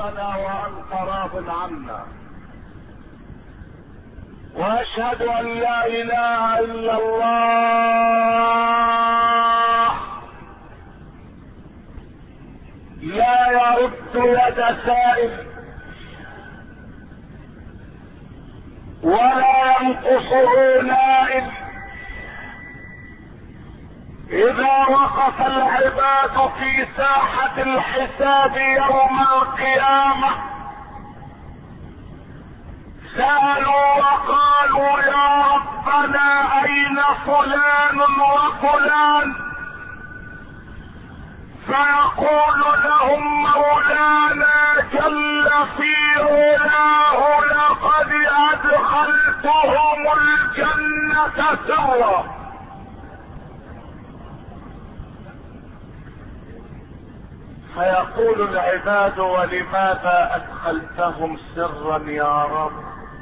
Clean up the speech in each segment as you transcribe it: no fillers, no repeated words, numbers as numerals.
خلقنا وأنت راض عنا، وأشهد أن لا إله إلا الله لا يرد يد سائل ولا ينقصه نائل. إذا وقف العباد في ساحة الحساب يوم القيامة سألوا وقالوا يا ربنا أين فلان وفلان؟ فيقول لهم مولانا جل في علاه لقد أدخلتهم الجنة سرا. فيقول العباد ولماذا أدخلتهم سرا يا رب؟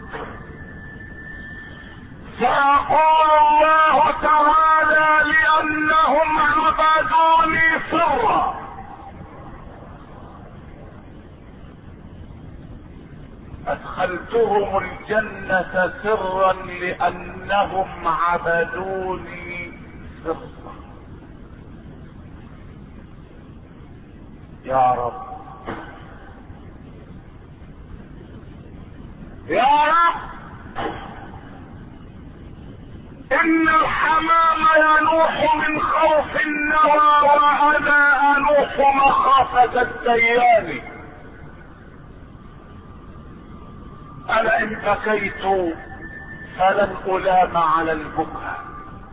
فيقول الله تعالى لأنهم عبدوني سرا. أدخلتهم الجنة سرا لأنهم عبدوني سرا. يا رب يا رب، إن الحمام ينوح من خوف النوى وأنا أنوح مخافة الديان. أنا إن بكيت فلن ألام على البكاء،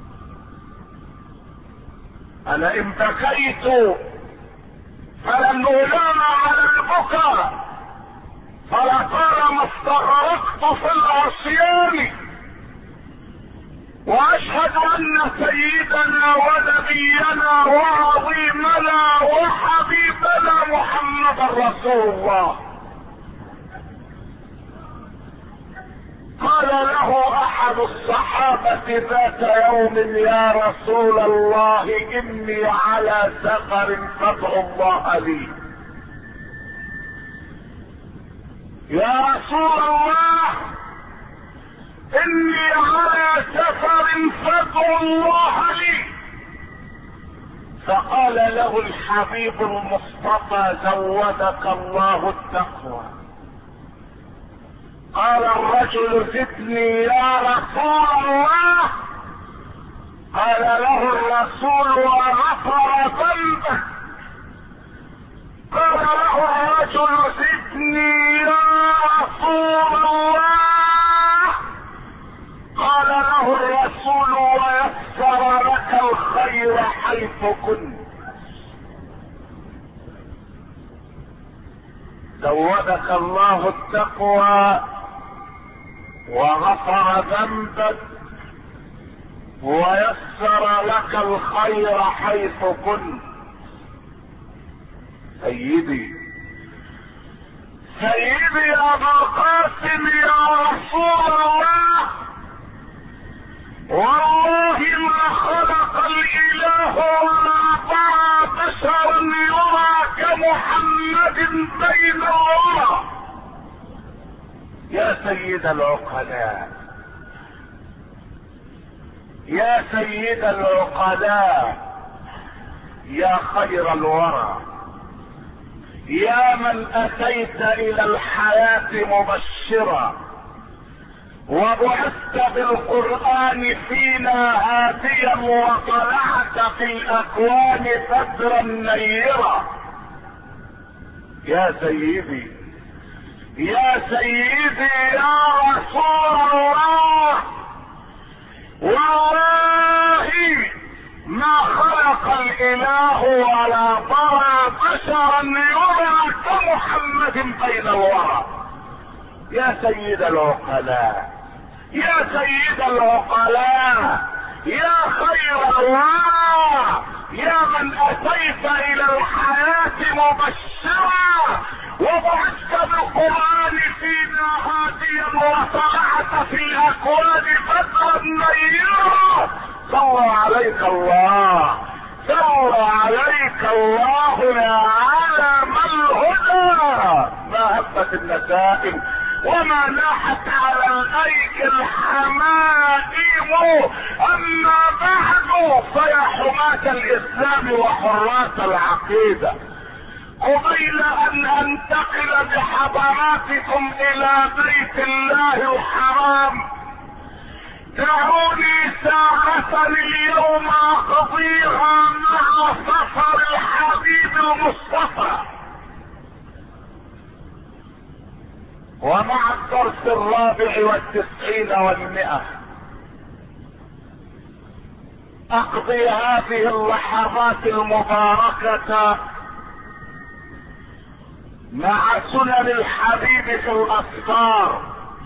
أنا إن بكيت فلن ألام على البكاء، فلطالما استغرقت في العصيان. واشهد ان سيدنا ونبينا وعظيمنا وحبيبنا محمد رسول الله قال له احد الصحابة ذات يوم يا رسول الله اني على سفر فادعو الله لي. يا رسول الله اني على سفر فادعو الله لي. فقال له الحبيب المصطفى زودك الله التقوى. قال الرجل زدني يا رسول الله. قال له الرسول وغفر ذنبه. قال له الرجل زدني يا رسول الله. قال له الرسول ويسر لك الخير حيث كنت. زودك الله التقوى وغفر ذنبك ويسر لك الخير حيث كنت. سيدي يا ابا القاسم يا رسول الله، والله ما خلق الاله ولا ضرى بشرا يرى كمحمد بين الورى. يا سيد العقلاء، يا سيد العقلاء، يا خير الورى، يا من اتيت الى الحياة مبشرا وبعثت بالقرآن فينا هاديا وطلعت في الاكوان بدرا نيرا. يا سيدي يا سيدي يا رسول الله، والله ما خلق الاله ولا ضرى بشرا يرى كمحمد بين الورى. يا سيد العقلاء، يا سيد العقلاء، يا خير الله، يا من اتيت الى الحياة مبشرا وبعثت بالقرآن فينا هاديا وطلعت في الاكوان بدرا نيرا. صلى عليك الله، صلى عليك الله يا عالم الهدى. ما وخفت النسائم وما لاحت على الايك الحمائم. اما بعد فيا حماة الاسلام وحراس العقيدة، قبيل ان انتقل بحضراتكم الى بيت الله الحرام، دعوني ساعة اليوم اقضيها مع سفر الحبيب المصطفى ومع الدرس 94 و100. اقضي هذه اللحظات المباركة مع سنن الحبيب في الاسفار.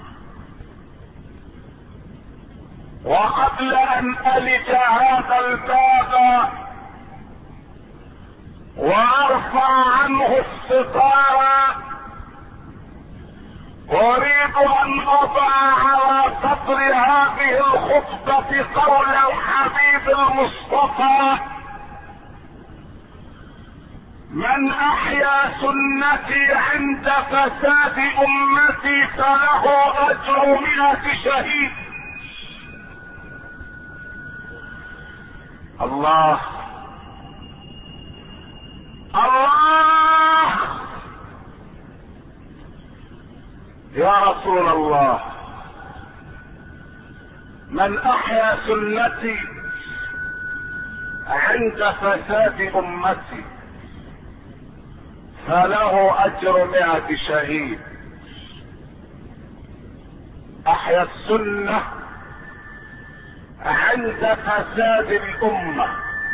وقبل ان الج هذا الباب وارفع عنه الستار، اريد ان اضع على صدر هذه الخطبة قول الحبيب المصطفى: من احيا سنتي عند فساد امتي فله اجر 100 شهيد. الله الله يا رسول الله، من احيا سنتي عند فساد امتي فله اجر 100 شهيد. احيا السنة عند فساد الامة،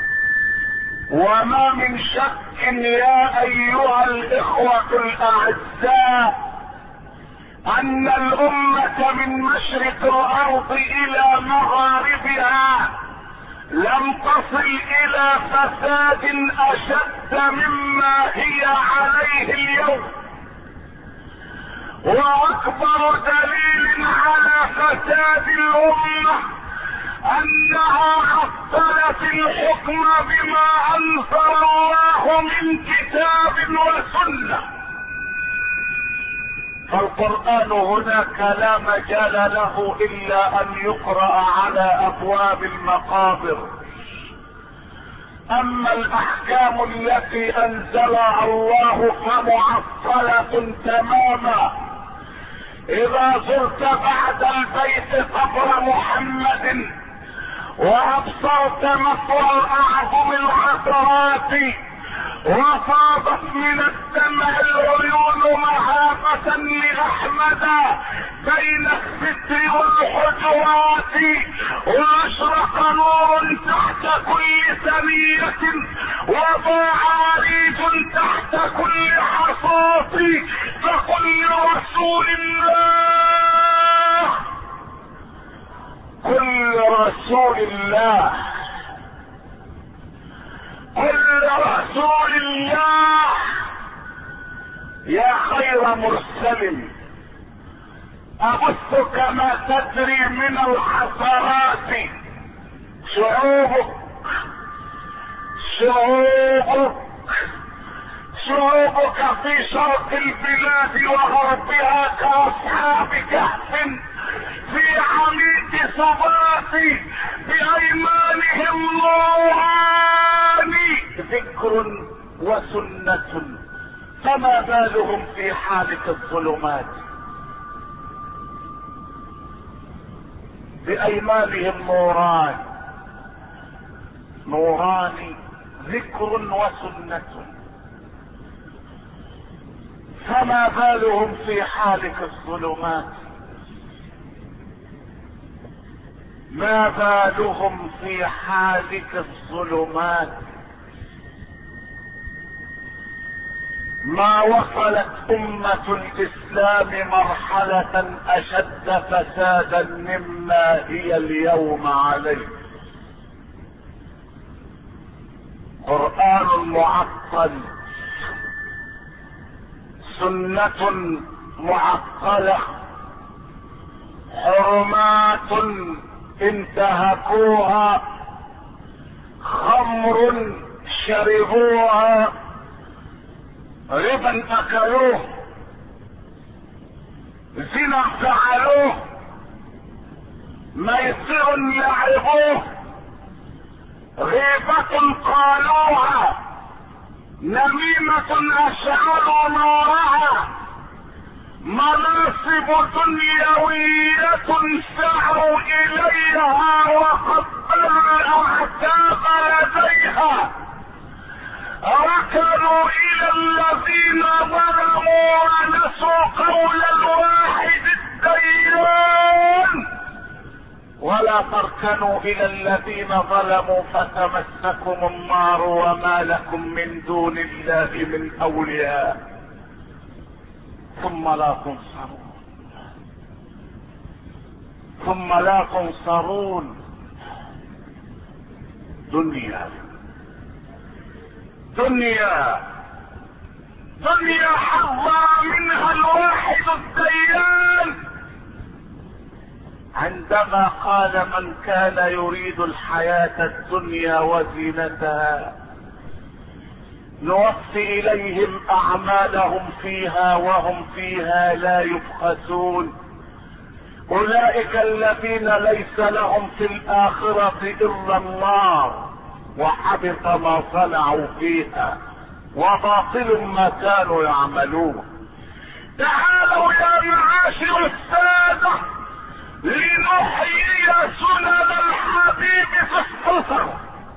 وما من شك يا ايها الاخوة الاعزاء ان الامة من مشرق الارض الى مغاربها لم تصل الى فساد اشد مما هي عليه اليوم. واكبر دليل على فساد الامة انها عطلت الحكم بما انزل الله من كتاب وسنة. فالقرآن هناك لا مجال له الا ان يقرأ على ابواب المقابر. اما الاحكام التي انزلها الله فمعطلة تماما. اذا زرت بعد البيت قبر محمد وابصرت مثوى الاعظم العثرات وفاضت من الدمع العيون مهابة لاحمد بين الستر والحجرات، واشرق نور تحت كل ثنية وضاع عريج تحت كل حصاة. فقل لرسول الله، قل رسول الله، قل رسول الله: يا خير مرسل، ابث كما تدري من الحسرات شعوبك شعوبك شعوبك في شرق البلاد وغربها كاصحاب كهف في عميق صبات بايمانهم نوران ذكر وسنة، فما بالهم في حالة الظلمات. بايمانهم نوران، نوران ذكر وسنة، فما بالهم في حالة الظلمات. ما بالهم في حالة الظلمات. ما وصلت امة الاسلام مرحلة اشد فسادا مما هي اليوم عليه. قرآن معطل، سنة معطلة، حرمات انتهكوها، خمر شربوها، ربا اكلوه، زنا فعلوه، ميسر لعبوه، غيبة قالوها، نميمة اشعلوا نارها، مناصب دنيوية سعوا اليها وقبلوا الاعتاب لديها، ركنوا الى الذين ظلموا ونسوا قول الواحد الديان، ولا تركنوا الى الذين ظلموا فتمسكم النار وما لكم من دون الله من اولياء ثم لا تنصرون. دنيا حظى منها الواحد الديان، عندما قال من كان يريد الحياة الدنيا وزينتها نوفي اليهم اعمالهم فيها وهم فيها لا يبخسون، اولئك الذين ليس لهم في الاخرة الا النار وحبط ما صنعوا فيها وباطل ما كانوا يعملون. تعالوا يا معاشر السادة لنحيي سنن الحبيب في السفر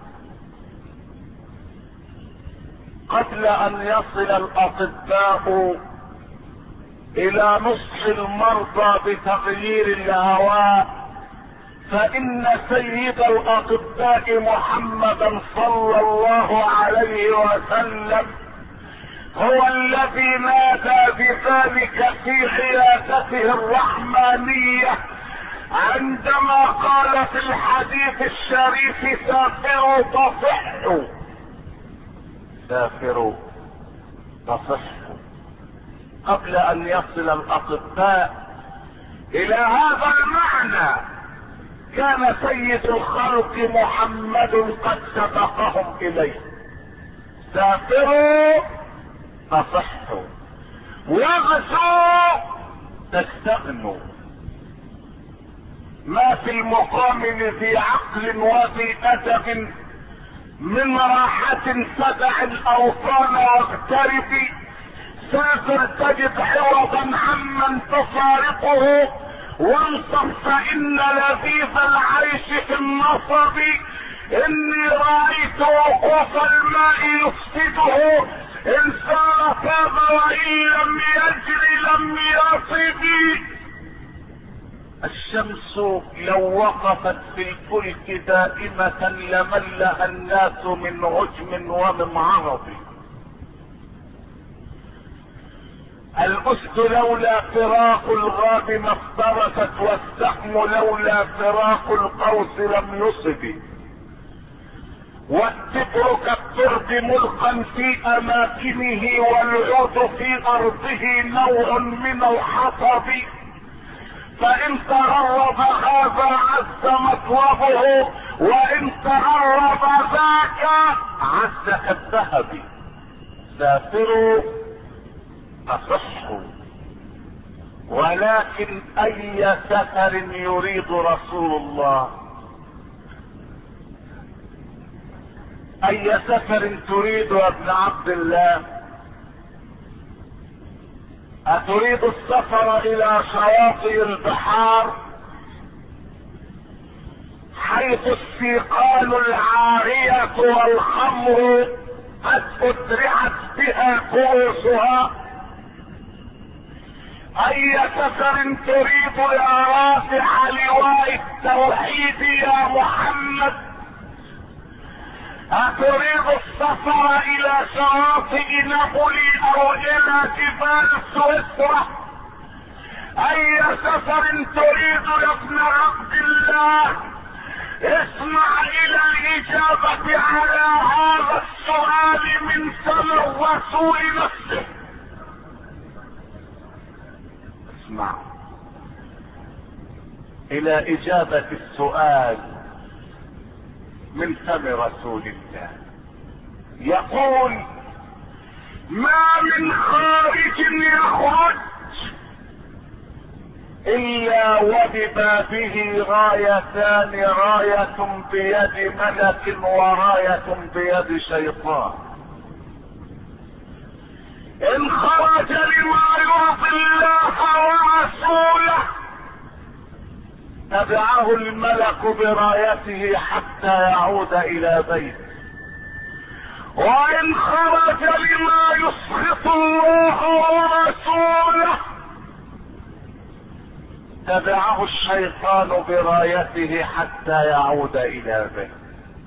قبل ان يصل الاطباء الى نصح المرضى بتغيير الهواء، فان سيد الاطباء محمدا صلى الله عليه وسلم هو الذي نادى بذلك في عيادته الرحمانية عندما قال في الحديث الشريف سافروا تصحوا. قبل ان يصل الاطباء الى هذا المعنى كان سيد الخلق محمد قد سبقهم اليه. سافروا تصحوا، واغزوا تستغنوا. ما في المقام ذي عقل وذي ادب من راحة فدع الاوطان واغتربي، سافر تجد عوضا عمن تفارقه، وانصف فان لذيذ العيش في النصب، اني رايت وقوف الماء يفسده، ان سار فاض وان لم يجري لم يصب. الشمس لو وقفت في الفلك دائمة لملها الناس من عجم ومن عرض. الاسد لولا فراق الغاب ما افترست، والسهم لولا فراق القوس لم يصب. والتبر كالترب ملقا في اماكنه، والعود في ارضه نوع من الحطب، فان تغرب هذا عز مطلبه، وان تغرب ذاك عز كالذهب. سافروا تصحوا، ولكن اي سفر يريد رسول الله؟ اي سفر تريد يا ابن عبد الله؟ اتريد السفر الى شواطئ البحار حيث السيقان العارية والخمر قد ادرعت بها كؤوسها؟ اي سفر تريد يا رافع لواء التوحيد يا محمد؟ اتريد السفر الى شواطئ نابولي او الى جبال سويسرا؟ اي سفر تريد يا ابن عبد الله؟ اسمع الى الاجابة على هذا السؤال من فم الرسول نفسه. اسمع الى اجابة السؤال من فم رسول الله. يقول: ما من خارج يخرج الا وببابه غايتان، راية بيد ملك وراية بيد شيطان. ان خرج لما يرضي الله ورسوله تبعه الملك برايته حتى يعود الى بيته، وان خرج لما يسخط الله ورسوله تبعه الشيطان برايته حتى يعود الى بيته.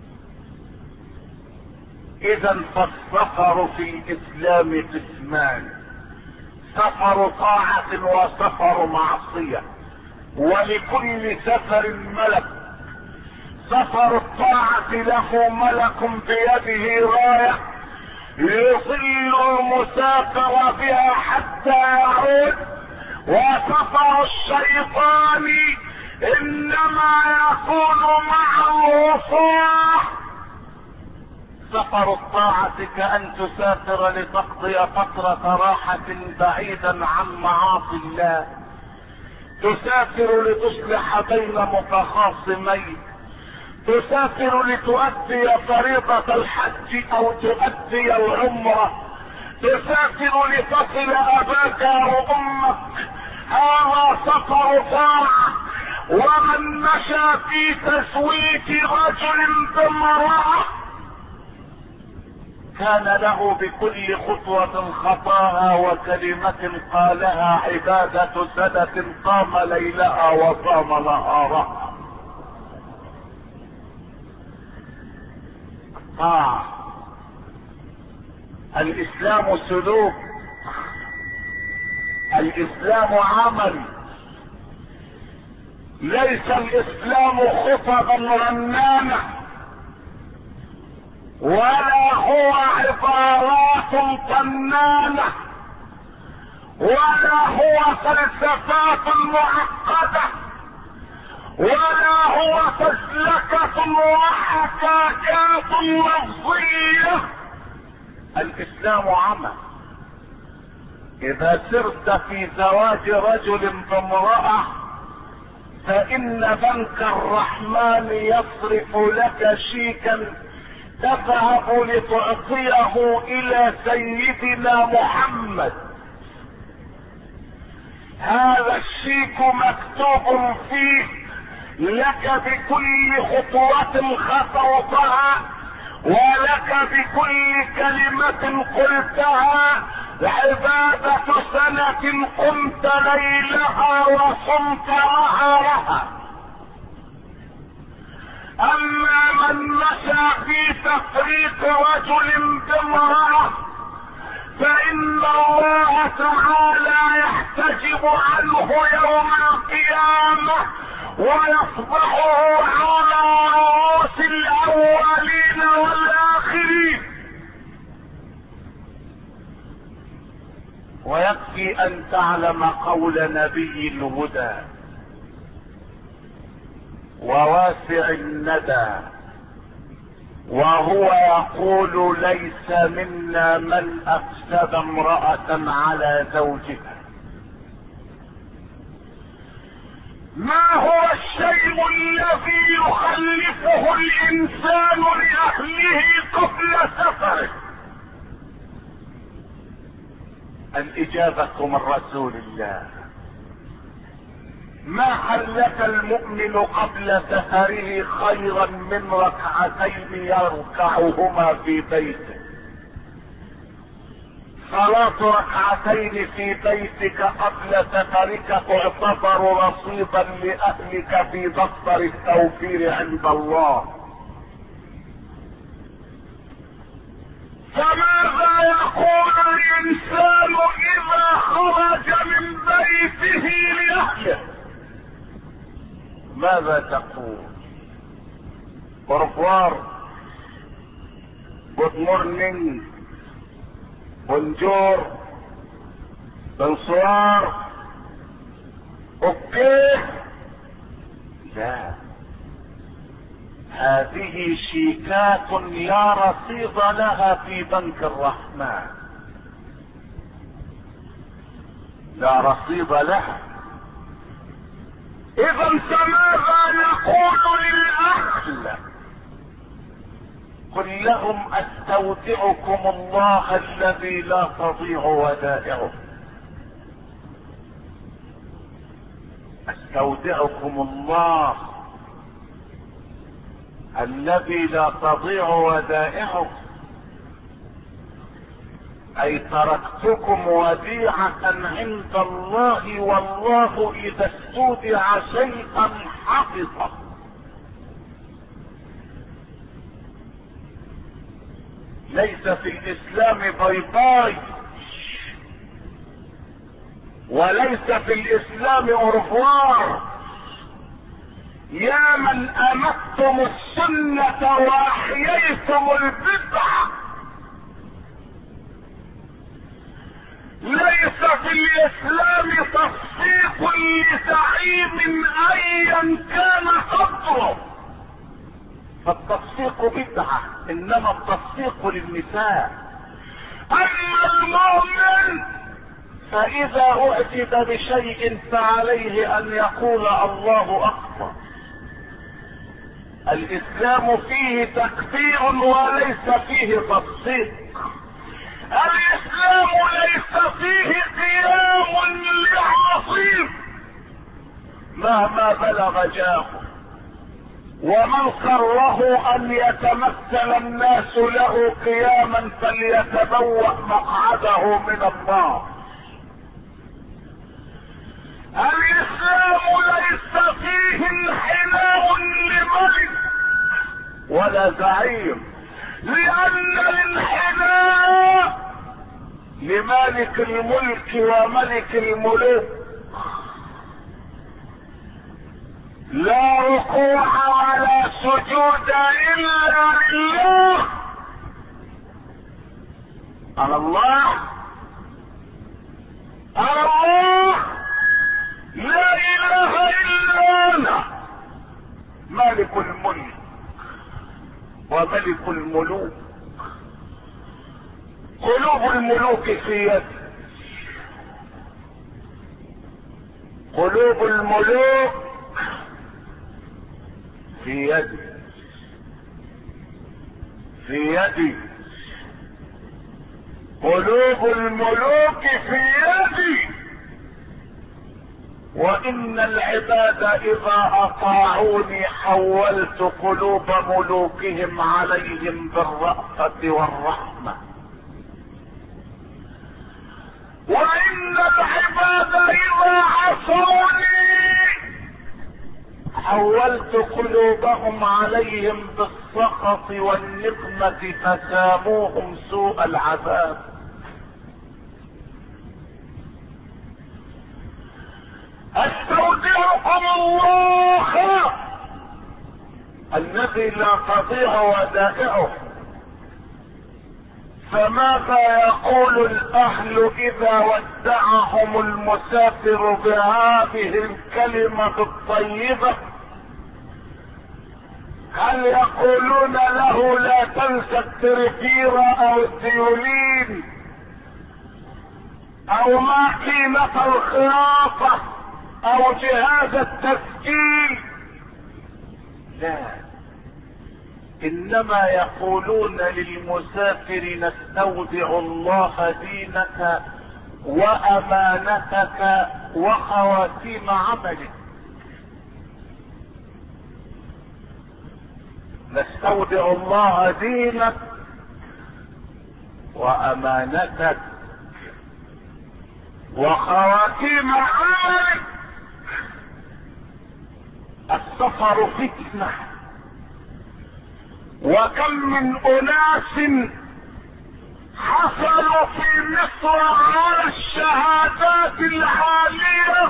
اذا فالسفر في الاسلام قسمان: سفر طاعة وسفر معصية، ولكل سفر ملك. سفر الطاعة له ملك بيده راية يظل المسافر بها حتى يعود، وسفر الشيطان انما يكون معه صاح. سفر الطاعة كأن تسافر لتقضي فترة راحة بعيدا عن معاصي الله، تسافر لتصلح بين متخاصمين، تسافر لتؤدي فريضة الحج او تؤدي العمرة، تسافر لتصل اباك وامك. هذا سفر طاعة. ومن مشى في تزويج رجل بامرأة كان له بكل خطوة خطاها وكلمة قالها عبادة سنة قام ليلها وصام نهارها. الاسلام سلوك، الاسلام عمل، ليس الاسلام خطبا رنانة ولا هو عبارات طنانة ولا هو فلسفات معقدة ولا هو فزلكة وحكايات لفظية. الاسلام عمل. اذا سرت في زواج رجل بامرأة فان بنك الرحمن يصرف لك شيكا تذهب لتعطيه الى سيدنا محمد. هذا الشيك مكتوب فيه لك بكل خطوة خطوتها ولك بكل كلمة قلتها عبادة سنة قمت ليلها وصمت نهارها. اما من مشى في تفريق رجل بامرأة فان الله تعالى يحتجب عنه يوم القيامة ويصبحه على رؤوس الاولين والاخرين. ويكفي ان تعلم قول نبي الهدى وواسع الندى وهو يقول: ليس منا من افسد امرأة على زوجها. ما هو الشيء الذي يخلفه الانسان لاهله قبل سفره؟ الاجابة من رسول الله. ما حلف المؤمن قبل سفره خيرا من ركعتين يركعهما في بيته. صلاة ركعتين في بيتك قبل سفرك تعتبر رصيدا لأهلك في دفتر التوفير عند الله. فماذا يقول الإنسان إذا خرج من بيته لأهله؟ ماذا تقول؟ Au good morning, bonjour, bonsoir, اوكي؟ لا، هذه شيكات لا رصيد لها في بنك الرحمن، لا رصيد لها. اذا فماذا نقول للاهل؟ قل لهم استودعكم الله الذي لا تضيع ودائعه. استودعكم الله الذي لا تضيع ودائعه، اي تركتكم وديعة عند الله، والله اذا استودع شيئا حفظه. ليس في الاسلام باي وليس في الاسلام أرفوار. يا من امتم السنة واحييتم البدعة. ليس في الاسلام تصفيق لزعيم ايا كان قدره، فالتصفيق بدعة، انما التصفيق للنساء. اما المؤمن فاذا اعجب بشيء فعليه ان يقول الله اكبر. الاسلام فيه تكبير وليس فيه تصفيق. الاسلام ليس فيه قيام لعظيم مهما بلغ جاه، ومن سره ان يتمثل الناس له قياما فليتبوأ مقعده من النار. الاسلام ليس فيه انحناء لملك ولا زعيم، لان الانحناء لمالك الملك وملك الملوك. لا ركوع ولا سجود الا لله. على الله، على الله، لا اله الا انا مالك الملك وملك الملوك. قلوب الملوك في يدي، قلوب الملوك في يدي، في يدي، قلوب الملوك في يدي. وان العباد اذا اطاعوني حولت قلوب ملوكهم عليهم بالرأفة والرحمة، وان العباد اذا عصوني حولت قلوبهم عليهم بالسخط والنقمة فساموهم سوء العذاب. استودعكم الله الذي لا تضيع ودائعه. فماذا يقول الاهل اذا ودعهم المسافر بهذه الكلمة الطيبة؟ هل يقولون له لا تنسى التركير او الديولين او ماكينة الخياطة او جهاز التسجيل؟ لا، انما يقولون للمسافر نستودع الله دينك وامانتك وخواتيم عملك. نستودع الله دينك وامانتك وخواتيم عملك. السفر فتنة، وكم من اناس حصلوا في مصر على الشهادات العالية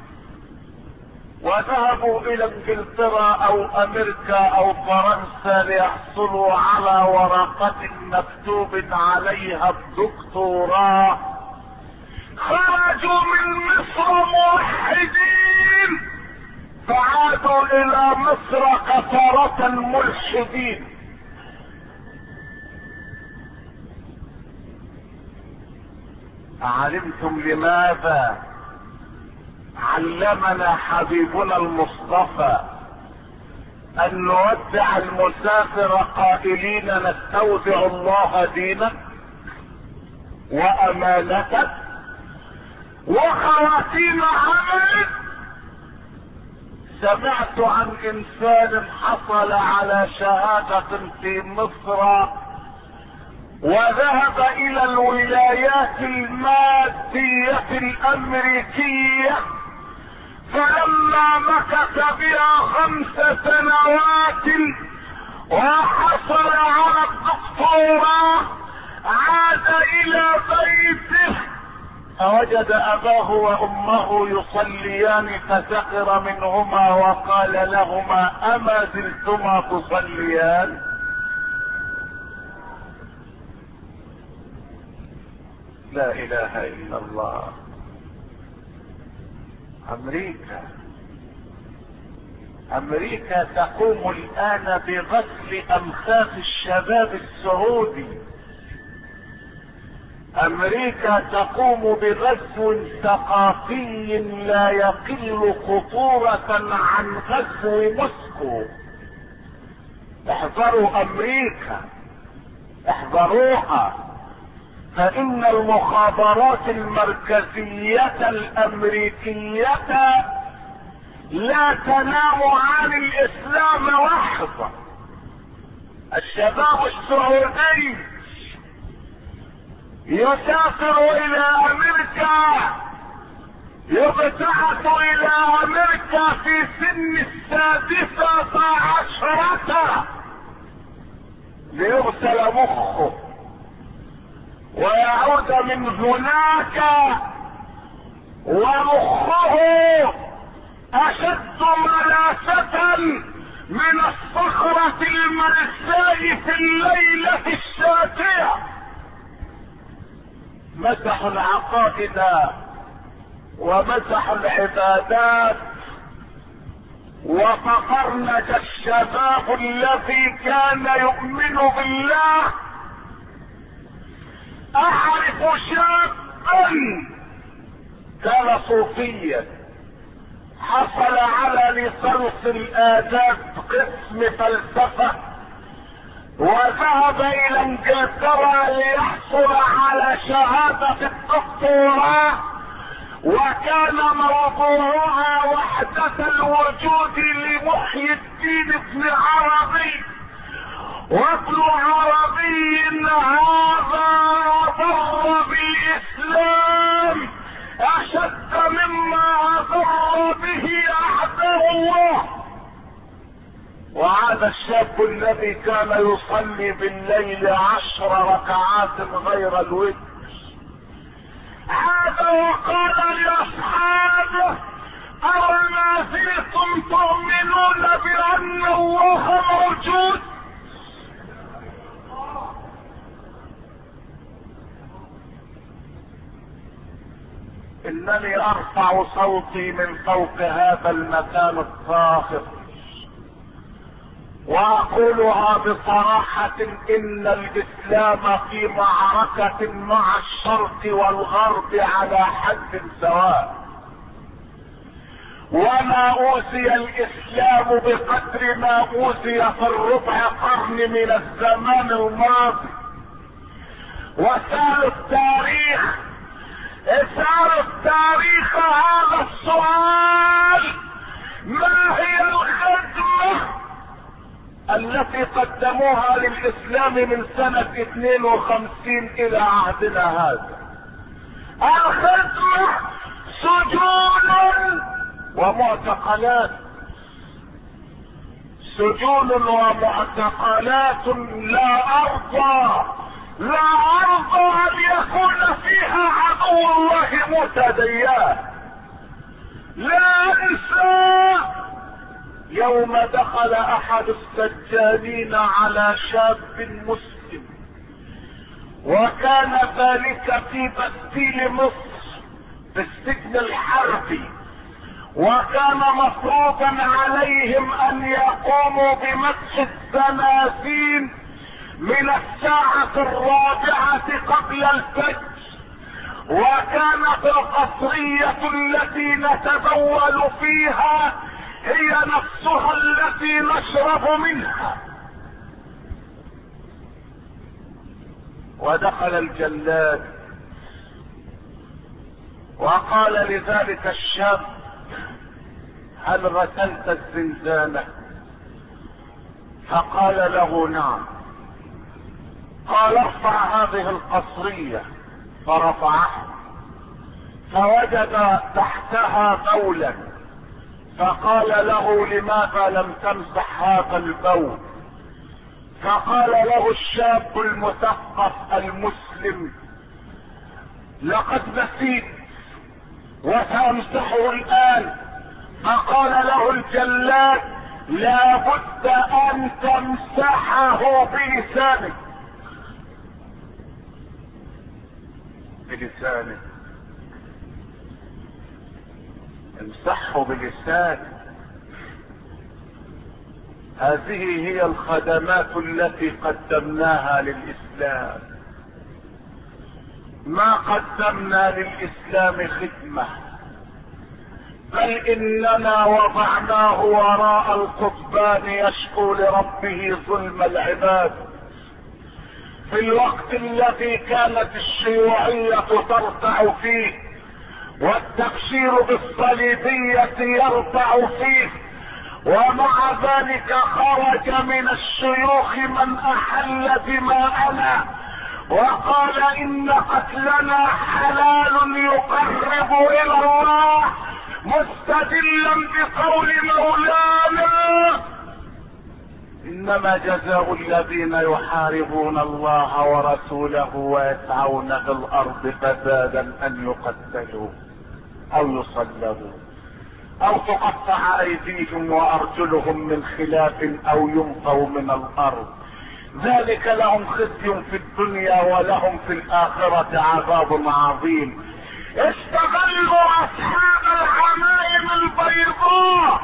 وذهبوا الى انجلترا او امريكا او فرنسا ليحصلوا على ورقة مكتوب عليها الدكتوراه. خرجوا من مصر موحدين فعادوا الى مصر كفرة ملحدين. أعلمتم لماذا علمنا حبيبنا المصطفى ان نودع المسافر قائلين نستودع الله دينك وامانتك وخواتيم عملك. سمعت عن انسان حصل على شهادة في مصر وذهب الى الولايات المادية الامريكية، فلما مكث بها 5 سنوات وحصل على الدكتوراه عاد الى بيته فوجد اباه وامه يصليان فسخر منهما وقال لهما اما زلتما تصليان؟ لا اله الا الله. امريكا تقوم الان بغسل امخاخ الشباب السعودي. امريكا تقوم بغزو ثقافي لا يقل خطورة عن غزو موسكو. احذروا امريكا، احذروها، فان المخابرات المركزية الامريكية لا تنام عن الاسلام لحظة. الشباب السعودي يسافر الى امريكا، يبتعث الى امريكا في سن 16 ليغسل مخه ويعود من هناك ومخه اشد ملاسة من الصخرة الملساء في الليلة الشاتية. مسحوا العقائد ومسحوا العبادات وتفرج الشباب الذي كان يؤمن بالله. اعرف شابا كان صوفيا حصل على ليسانس الاداب قسم فلسفة وذهب الى انجلترا ليحصل على شهادة الدكتوراه، وكان موضوعها وحدة الوجود لمحيي الدين ابن عربي. وابن عربي هذا ضر بالاسلام اشد مما ضر به اعداء الله. وعاد الشاب الذي كان يصلي بالليل 10 ركعات غير الوتر عاد وقال لاصحابه أوما زلتم تؤمنون بأن الله موجود؟ انني ارفع صوتي من فوق هذا المكان الطاهر واقولها بصراحة ان الاسلام في معركة مع الشرق والغرب على حد سواء، وما اوذي الاسلام بقدر ما اوذي في الربع قرن من الزمان الماضي. وسار التاريخ هذا السؤال: ما هي الخدمة التي قدموها للاسلام من سنة 52 الى عهدنا هذا؟ الخدمة سجون ومعتقلات، سجون ومعتقلات لا ارضى ان يكون فيها عدو الله متديان. لا انسى يوم دخل احد السجانين على شاب مسلم، وكان ذلك في بستيل مصر في السجن الحربي، وكان مفروضا عليهم ان يقوموا بمسح الزنازين من الساعة 4 قبل الفجر، وكانت القصرية التي نتبول فيها هي نفسها التي نشرب منها. ودخل الجلاد وقال لذلك الشاب: هل غسلت الزنزانة؟ فقال له: نعم. قال: ارفع هذه القصرية. فرفعها فوجد تحتها بولا، فقال له: لماذا لم تمسح هذا البول؟ فقال له الشاب المثقف المسلم: لقد نسيت وسأمسحه الآن. فقال له الجلاد: لا بد أن تمسحه بلسانك. بلسانك، امسحه بلسانك. هذه هي الخدمات التي قدمناها للإسلام. ما قدمنا للإسلام خدمة، بل إننا وضعناه وراء القضبان يشكو لربه ظلم العباد. في الوقت الذي كانت الشيوعية ترتع فيه والتبشير بالصليبية يرتع فيه، ومع ذلك خرج من الشيوخ من أحل دماءنا وقال: إن قتلنا حلال يقرب إلى الله، مستدلا بقول مولانا: إنما جزاء الذين يحاربون الله ورسوله ويسعون في الأرض فسادا أن يقتلوا أو يصلبوا أو تقطع أيديهم وأرجلهم من خلاف أو ينفوا من الأرض، ذلك لهم خزي في الدنيا ولهم في الآخرة عذاب عظيم. استغلوا أصحاب العمائم البيضاء،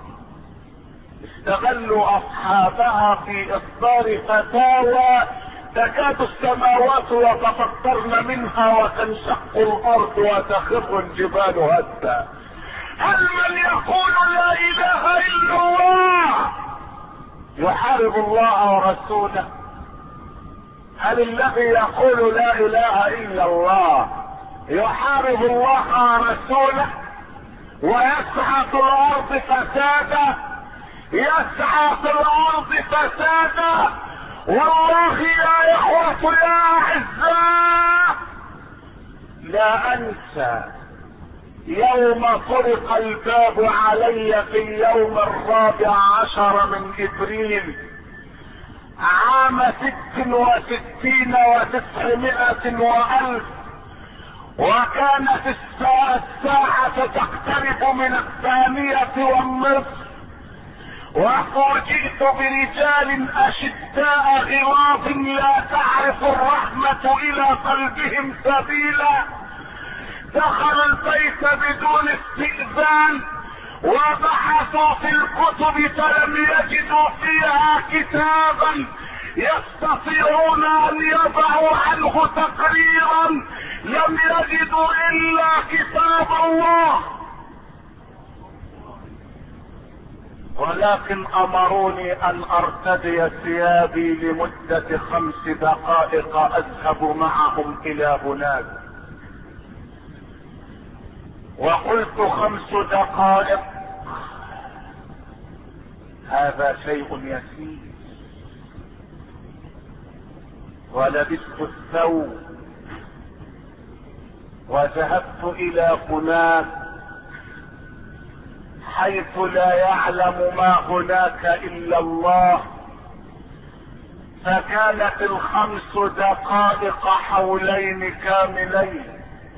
استغلوا أصحابها في إصدار فتاوى تكاد السماوات يتفطرن منها وتنشق الأرض وتخر الجبال هدا. هل من يقول لا إله إلا الله يحارب الله ورسوله؟ هل الذي يقول لا إله إلا الله يحارب الله ورسوله ويسعى في الأرض فسادا؟ يسعى في الأرض فسادا. والله يا إخوة يا أعزاء، لا أنسى يوم طرق الباب علي في اليوم 14 من إبريل عام 66 و900 وألف، وكانت الساعة تقترب من 2:30، وفوجئت برجال أشداء غلاظ لا تعرف الرحمة إلى قلبهم سبيلا، دخلوا البيت بدون استئذان وبحثوا في الكتب فلم يجدوا فيها كتابا يستطيعون ان يضعوا عنه تقريرا، لم يجدوا الا كتاب الله، ولكن امروني ان ارتدي ثيابي لمدة 5 دقائق اذهب معهم الى هناك. وقلت 5 دقائق هذا شيء يسير، ولبست الثوب وذهبت الى هناك حيث لا يعلم ما هناك الا الله. فكانت 5 دقائق حولين كاملين،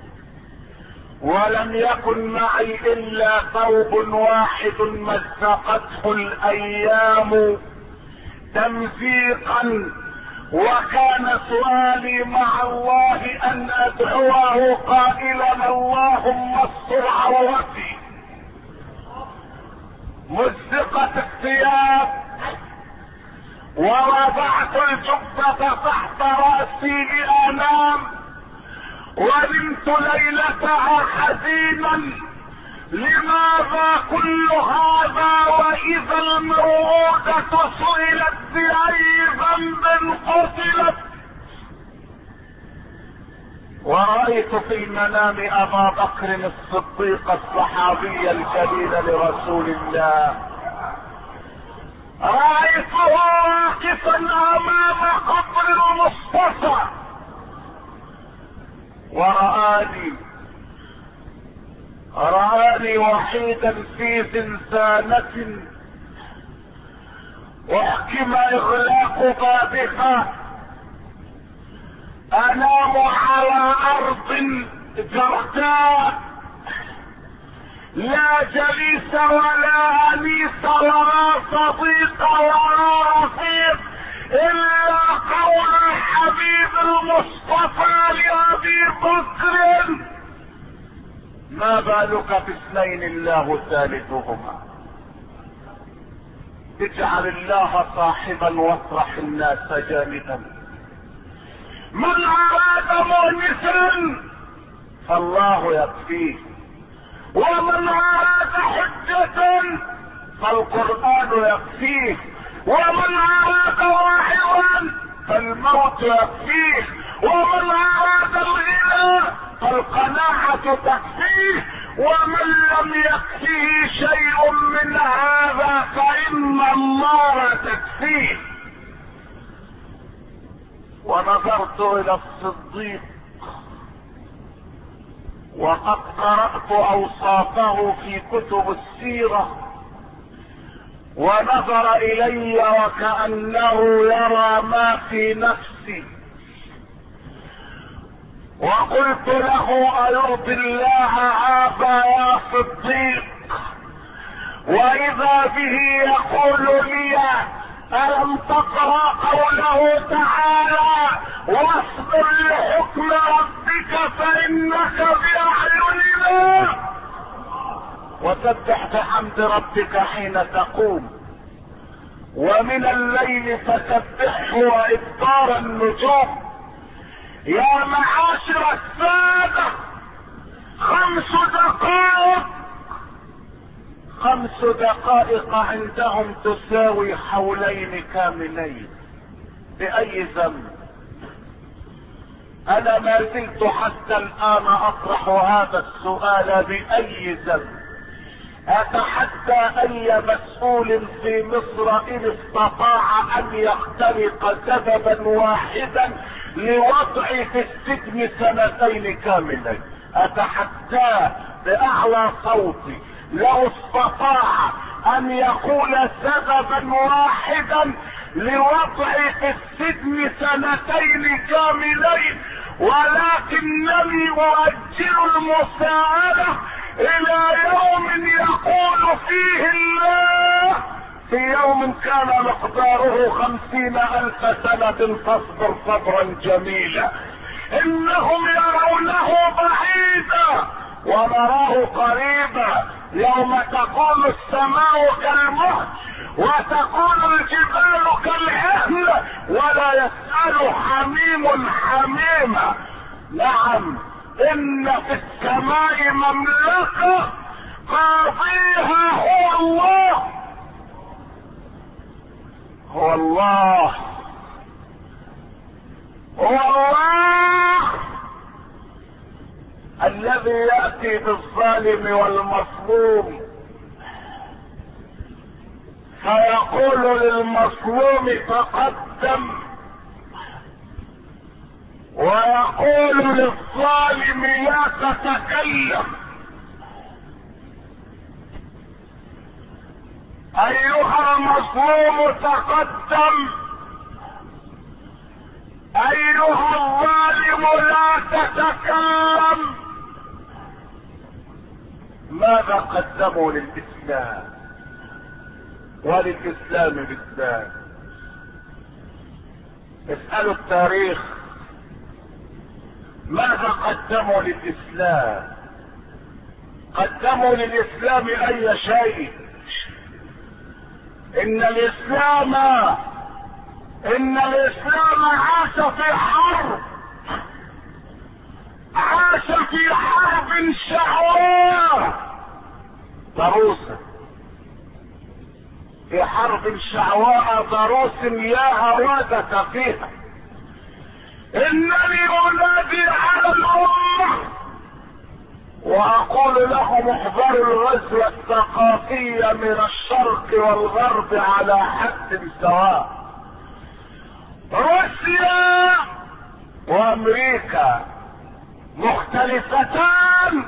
ولم يكن معي الا ثوب واحد مزقته الايام تمزيقا، وكان سؤالي مع الله ان ادعوه قائلا: اللهم استر عورتي. مزقت الثياب ووضعت الجبة تحت رأسي لأنام، ونمت ليلتها حزينا. لماذا كل هذا واذا الموءودة سئلت بأي ذنب قتلت؟ ورأيت في المنام أبا بكر الصديق الصحابي الجليل لرسول الله، رأيته واقفا أمام قبر المصطفى، ورآني وحيدا في زنزانة احكم اغلاق بابها، انام على ارض جرداء، لا جليس ولا انيس ولا صديق ولا رفيق الا قول الحبيب المصطفى لابي بكر: ما بالك باثنين الله ثالثهما؟ اجعل الله صاحبا واطرح الناس جانبا. من اراد مؤنسا فالله يكفيه، ومن اراد حجة فالقرآن يكفيه، ومن اراد واحدا فالموت يكفيه، ومن اراد الغنى فالقناعة تكفيه، ومن لم يكفيه شيء من هذا فإن الله تكفيه. ونظرت إلى الصديق وقد قرأت أوصافه في كتب السيرة، ونظر إلي وكأنه يرى ما في نفسي، وقلت له: أيرضي الله هذا يا صديق؟ وإذا به يقول لي: ألم تقرأ قوله تعالى: واصبر لحكم ربك فإنك بأعيننا، وسبح بحمد ربك حين تقوم، ومن الليل فسبحه وإدبار النجوم. يا معاشر السادة، 5 دقائق عندهم تساوي حولين كاملين. بأي ذنب؟ أنا ما زلت حتى الآن أطرح هذا السؤال: بأي ذنب؟ أتحدى أي مسؤول في مصر إن استطاع أن يخترق سببا واحدا لوضعي في السجن 2 كاملين. أتحداه بأعلى صوتي لو استطاع أن يقول سببا واحدا لوضعي في السجن 2 كاملين، ولكنني أؤجل المساءلة إلى يوم يقول فيه الله: في يوم كان مقداره 50,000 سنة فاصبر صبرا جميلا. إنهم يرونه بعيدا ونراه قريبا، يوم تكون السماء كالمهل وتكون الجبال كالعهن ولا يسأل حميم حميما. نعم، إن في السماء مملكة قاضيها هو الله، هو الله، هو الله الذي يأتي بالظالم والمظلوم فيقول للمظلوم: تقدم، ويقول للظالم: لا تتكلم. ايها المظلوم تقدم، ايها الظالم لا تتكلم. ماذا قدموا للإسلام وللإسلام بالذات؟ اسألوا التاريخ، ماذا قدموا للإسلام؟ قدموا للإسلام أي شيء؟ إن الإسلام عاش في حرب، عاش عاش في حرب شعواء ضروسا، في حرب شعواء ضروس لا هوادة فيها. انني انادي على الامة واقول لهم احذروا الغزو الثقافي من الشرق والغرب على حد سواء. روسيا وامريكا مختلفتان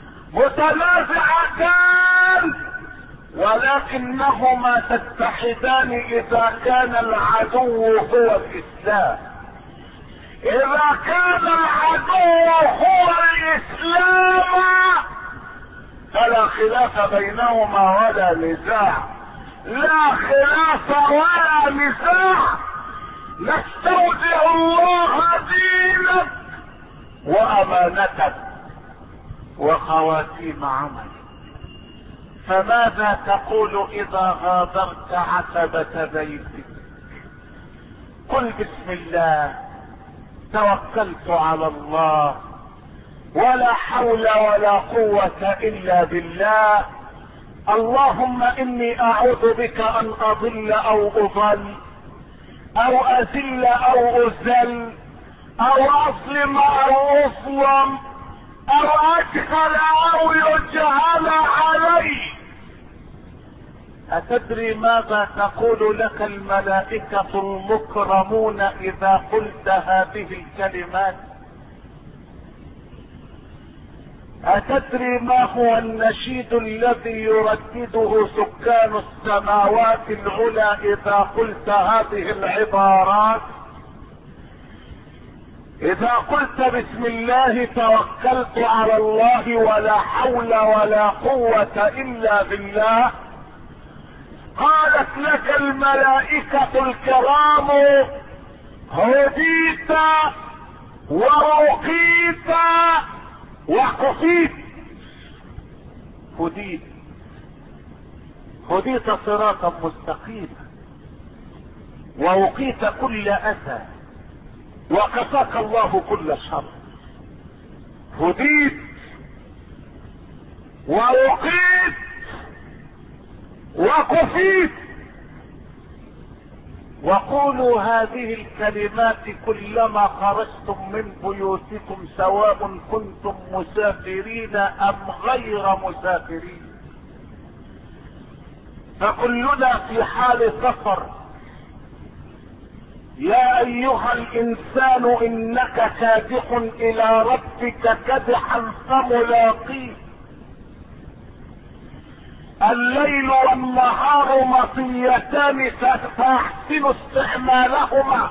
متنازعتان، ولكنهما تتحدان اذا كان العدو هو الاسلام. اذا كان العدو هو الاسلام فلا خلاف بينهما ولا نزاع، لا خلاف ولا نزاع. نستودع الله دينك وامانتك وخواتيم عملك. فماذا تقول اذا غادرت عتبة بيتك؟ قل بسم الله، توكلت على الله، ولا حول ولا قوة الا بالله. اللهم اني اعوذ بك ان اضل او اضل او اذل او اذل او اظلم او اظلم او اجهل او يجهل علي. اتدري ماذا تقول لك الملائكة المكرمون اذا قلت هذه الكلمات؟ اتدري ما هو النشيد الذي يردده سكان السماوات العلى اذا قلت هذه العبارات؟ اذا قلت بسم الله توكلت على الله ولا حول ولا قوة الا بالله، قالت لك الملائكة الكرام هديت ورقيت وكفيت. هديت صراطا مستقيما، ووقيت كل اذى، وكفاك الله كل شر. هديت ووقيت وكفيت. وقولوا هذه الكلمات كلما خرجتم من بيوتكم سواء كنتم مسافرين ام غير مسافرين، فكلنا في حال سفر. يا ايها الانسان انك كادح الى ربك كدحا فملاقيه. الليل والنهار مطيتان فاحسن استعمالهما.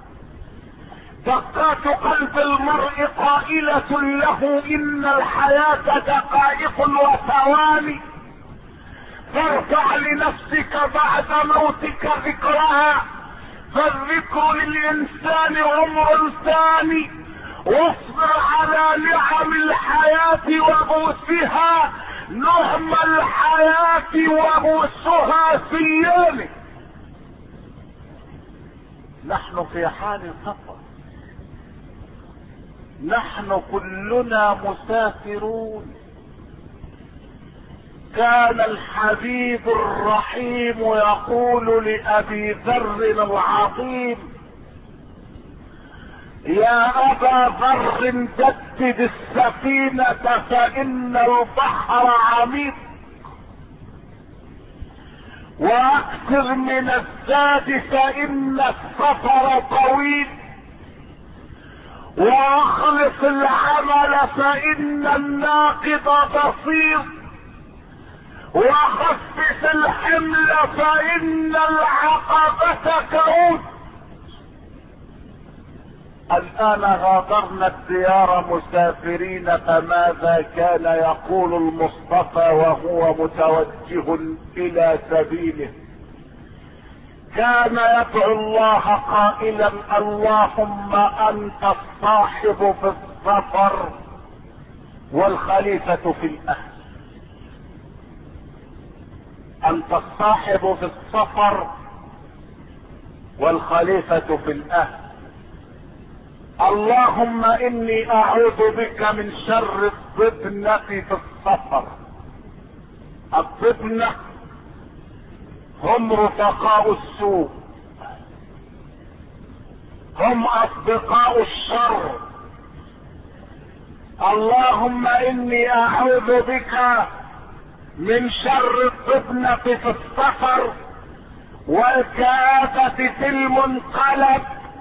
دقات قلب المرء قائلة له ان الحياة دقائق وثواني، فارفع لنفسك بعد موتك ذكرها، فالذكر للانسان عمر ثاني. واصبر على نعم الحياة وبوسها، نعم الحياة وبوسها سيان. نحن في حال سفر، نحن كلنا مسافرون. كان الحبيب الرحيم يقول لأبي ذر العظيم: يا أبا ذر جدد السفينة فإن البحر عميق، وأكثر من الزاد فإن السفر طويل، وأخلص العمل فإن الناقض بصير، وخفف الحمل فإن العقبة كؤوس. الآن غادرنا الديار مسافرين، فماذا كان يقول المصطفى وهو متوجه إلى سبيله؟ كان يدعو الله قائلا: اللهم أنت الصاحب في السفر والخليفة في الأهل. أنت الصاحب في السفر والخليفة في الأهل. اللهم اني اعوذ بك من شر الضبنة في السفر. الضبنة هم رفقاء السوء، هم اصدقاء الشر. اللهم اني اعوذ بك من شر الضبنة في السفر والكآبة في المنقلب.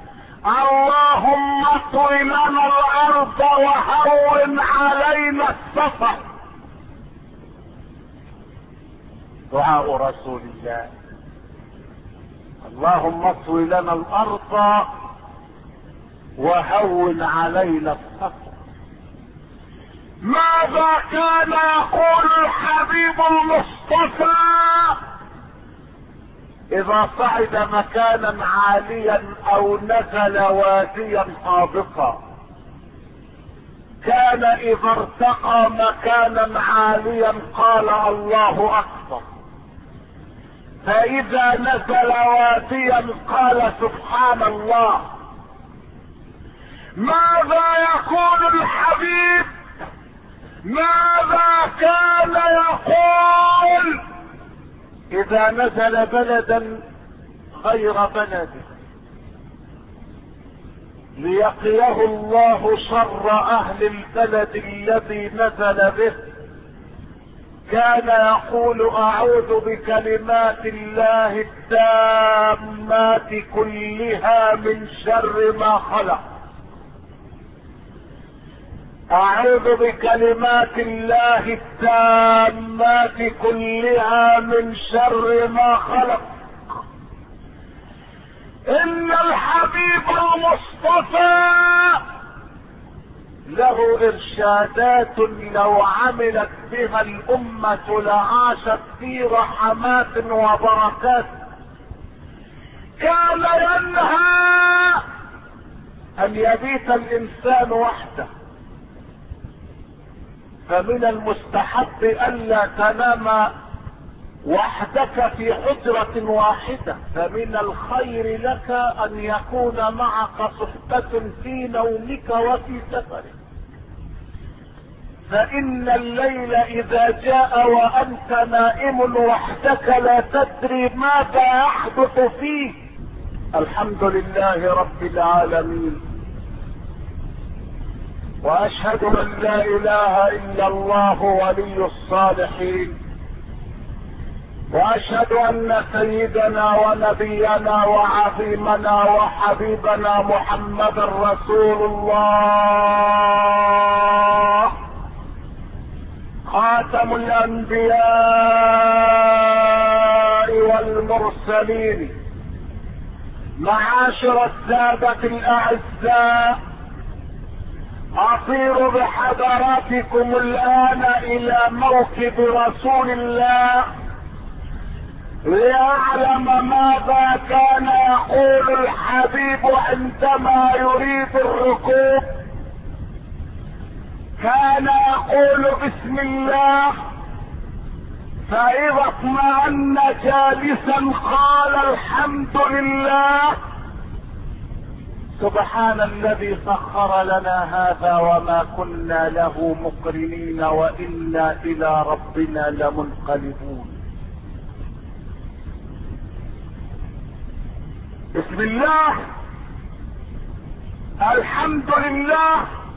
اللهم اطوي لنا الارض وهون علينا السفر. دعاء رسول الله. اللهم اطوي لنا الارض وهون علينا السفر. ماذا كان يقول الحبيب المصطفى اذا صعد مكانا عاليا او نزل واديا هابطا؟ كان اذا ارتقى مكانا عاليا قال الله اكبر، فاذا نزل واديا قال سبحان الله. ماذا يقول الحبيب؟ ماذا كان يقول اذا نزل بلدا غير بلده ليقيه الله شر اهل البلد الذي نزل به؟ كان يقول اعوذ بكلمات الله التامات كلها من شر ما خلق. اعوذ بكلمات الله التامات كلها من شر ما خلق. ان الحبيب المصطفى له ارشادات لو عملت بها الامة لعاشت في رحمات وبركات. كان ينهى ان يبيت الانسان وحده، فمن المستحب الا تنام وحدك في حجرة واحدة، فمن الخير لك ان يكون معك صحبة في نومك وفي سفرك. فان الليل اذا جاء وانت نائم وحدك لا تدري ماذا يحدث فيه. الحمد لله رب العالمين، واشهد ان لا اله الا الله ولي الصالحين، واشهد ان سيدنا ونبينا وعظيمنا وحبيبنا محمد رسول الله خاتم الانبياء والمرسلين. معاشر السادة الاعزاء، اصير بحضراتكم الان الى موكب رسول الله ليعلم ماذا كان يقول الحبيب عندما يريد الركوب. كان يقول بسم الله، فاذا اطمأن جالسا قال الحمد لله. سبحان الذي سخر لنا هذا وما كنا له مقرنين وانا الى ربنا لمنقلبون. بسم الله، الحمد لله،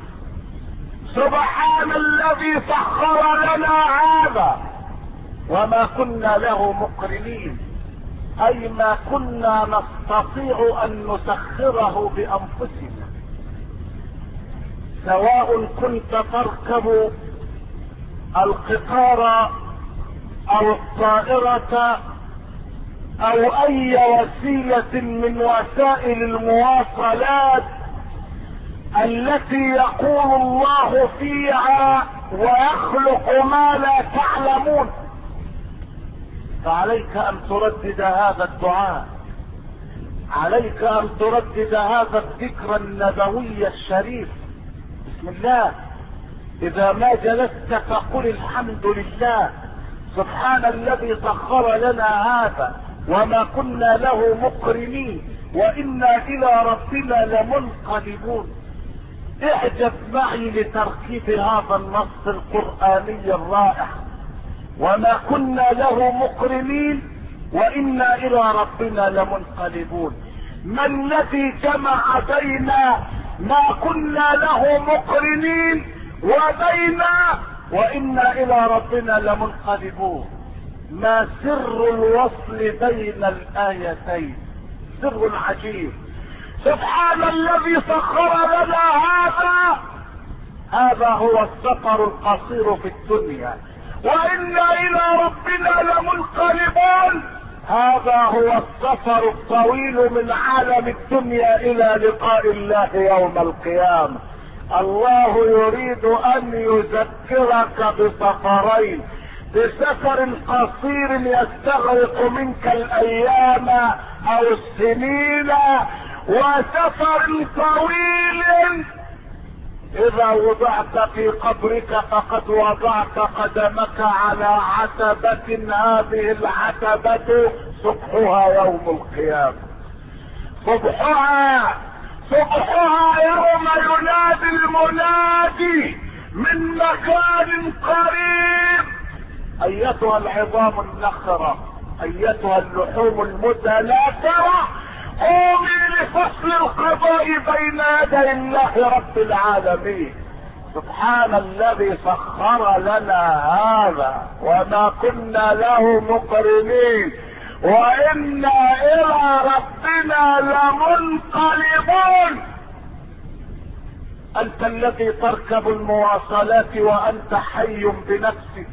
سبحان الذي سخر لنا هذا وما كنا له مقرنين، اي ما كنا نستطيع ان نسخره بانفسنا. سواء كنت تركب القطار او الطائرة او اي وسيلة من وسائل المواصلات التي يقول الله فيها ويخلق ما لا تعلمون، فعليك ان تردد هذا الدعاء، عليك ان تردد هذا الذكر النبوي الشريف. بسم الله، اذا ما جلست فقل الحمد لله، سبحان الذي سخر لنا هذا وما كنا له مقرنين وانا الى ربنا لمنقلبون. اعجب معي لتركيب هذا النص القرآني الرائع: وما كنا له مقرنين وإنا إلى ربنا لمنقلبون. ما الذي جمع بين ما كنا له مقرنين وبين وإنا إلى ربنا لمنقلبون؟ ما سر الوصل بين الآيتين؟ سر عجيب. سبحان الذي سخر لنا هذا هو السفر القصير في الدنيا، وإنا إلى ربنا لمنقلبون هذا هو السفر الطويل من عالم الدنيا إلى لقاء الله يوم القيامة. الله يريد أن يذكرك بسفرين: بسفر قصير يستغرق منك الأيام أو السنين، وسفر طويل إذا وضعت في قبرك فقد وضعت قدمك على عتبة، هذه العتبة صبحها يوم القيامة. صبحها يوم ينادي المنادي من مكان قريب: أيتها العظام النخرة، أيتها اللحوم المتناثرة، قومي لفصل القضاء بين يدي الله رب العالمين. سبحان الذي سخر لنا هذا، وما كنا له مقرنين وإنا إلى ربنا لمنقلبون. أنت الذي تركب المواصلات وأنت حي بنفسك،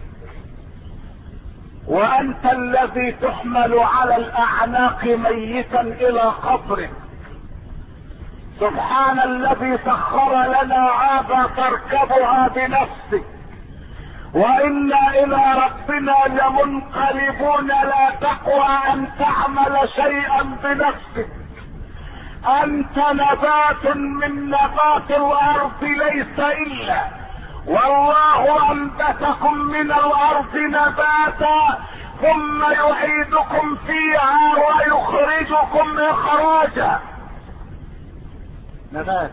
وأنت الذي تحمل على الأعناق ميتا إلى قبرك. سبحان الذي سخر لنا هذا تركبها بنفسك، وإنا إلى ربنا لمنقلبون. لا تقوى أن تعمل شيئا بنفسك، أنت نبات من نبات الأرض ليس إلا، والله أنبتكم من الأرض نباتا ثم يعيدكم فيها ويخرجكم إخراجا. نبات.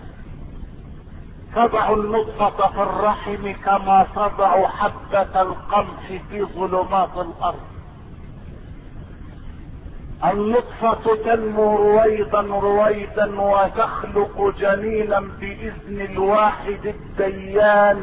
تضع النطفة في الرحم كما تضع حبة القمح في ظلمات الأرض. النطفة تنمو رويدا رويدا وتخلق جنينا بإذن الواحد الديان،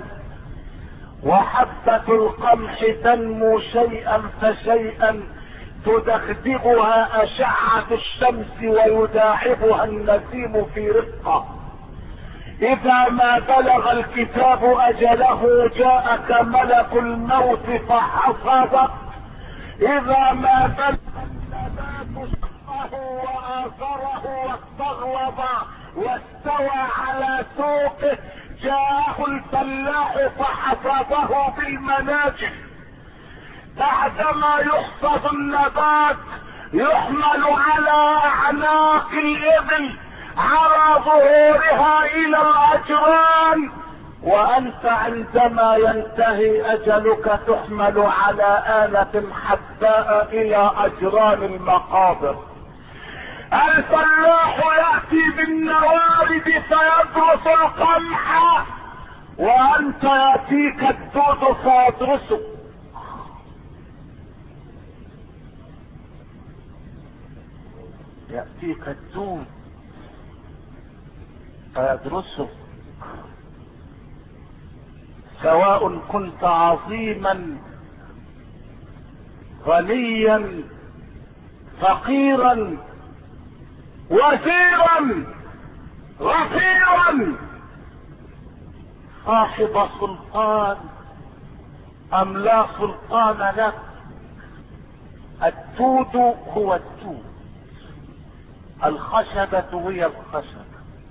وحبة القمح تنمو شيئا فشيئا تدغدغها أشعة الشمس ويداعبها النسيم في رقة. إذا ما بلغ الكتاب أجله جاءك ملك الموت فحفظك. إذا ما بلغ النبات شقه وآثره واستغلظ واستوى على سوقه جاءه الفلاح فحفظه بالمناجم. بعدما يحفظ النبات يحمل على أعناق الإبل على ظهورها إلى الأجران، وأنت عندما ينتهي أجلك تحمل على آلة حداء إلى أجران المقابر. الفلاح يأتي بالنوارد فيدرس القمح، وأنت يأتيك الدود فيدرسك. يأتيك الدود فيدرسك، سواء كنت عظيما غنيا فقيرا وزيرا غفيرا صاحب سلطان ام لا سلطان لك. الدود هو الدود، الخشبة هي الخشبة،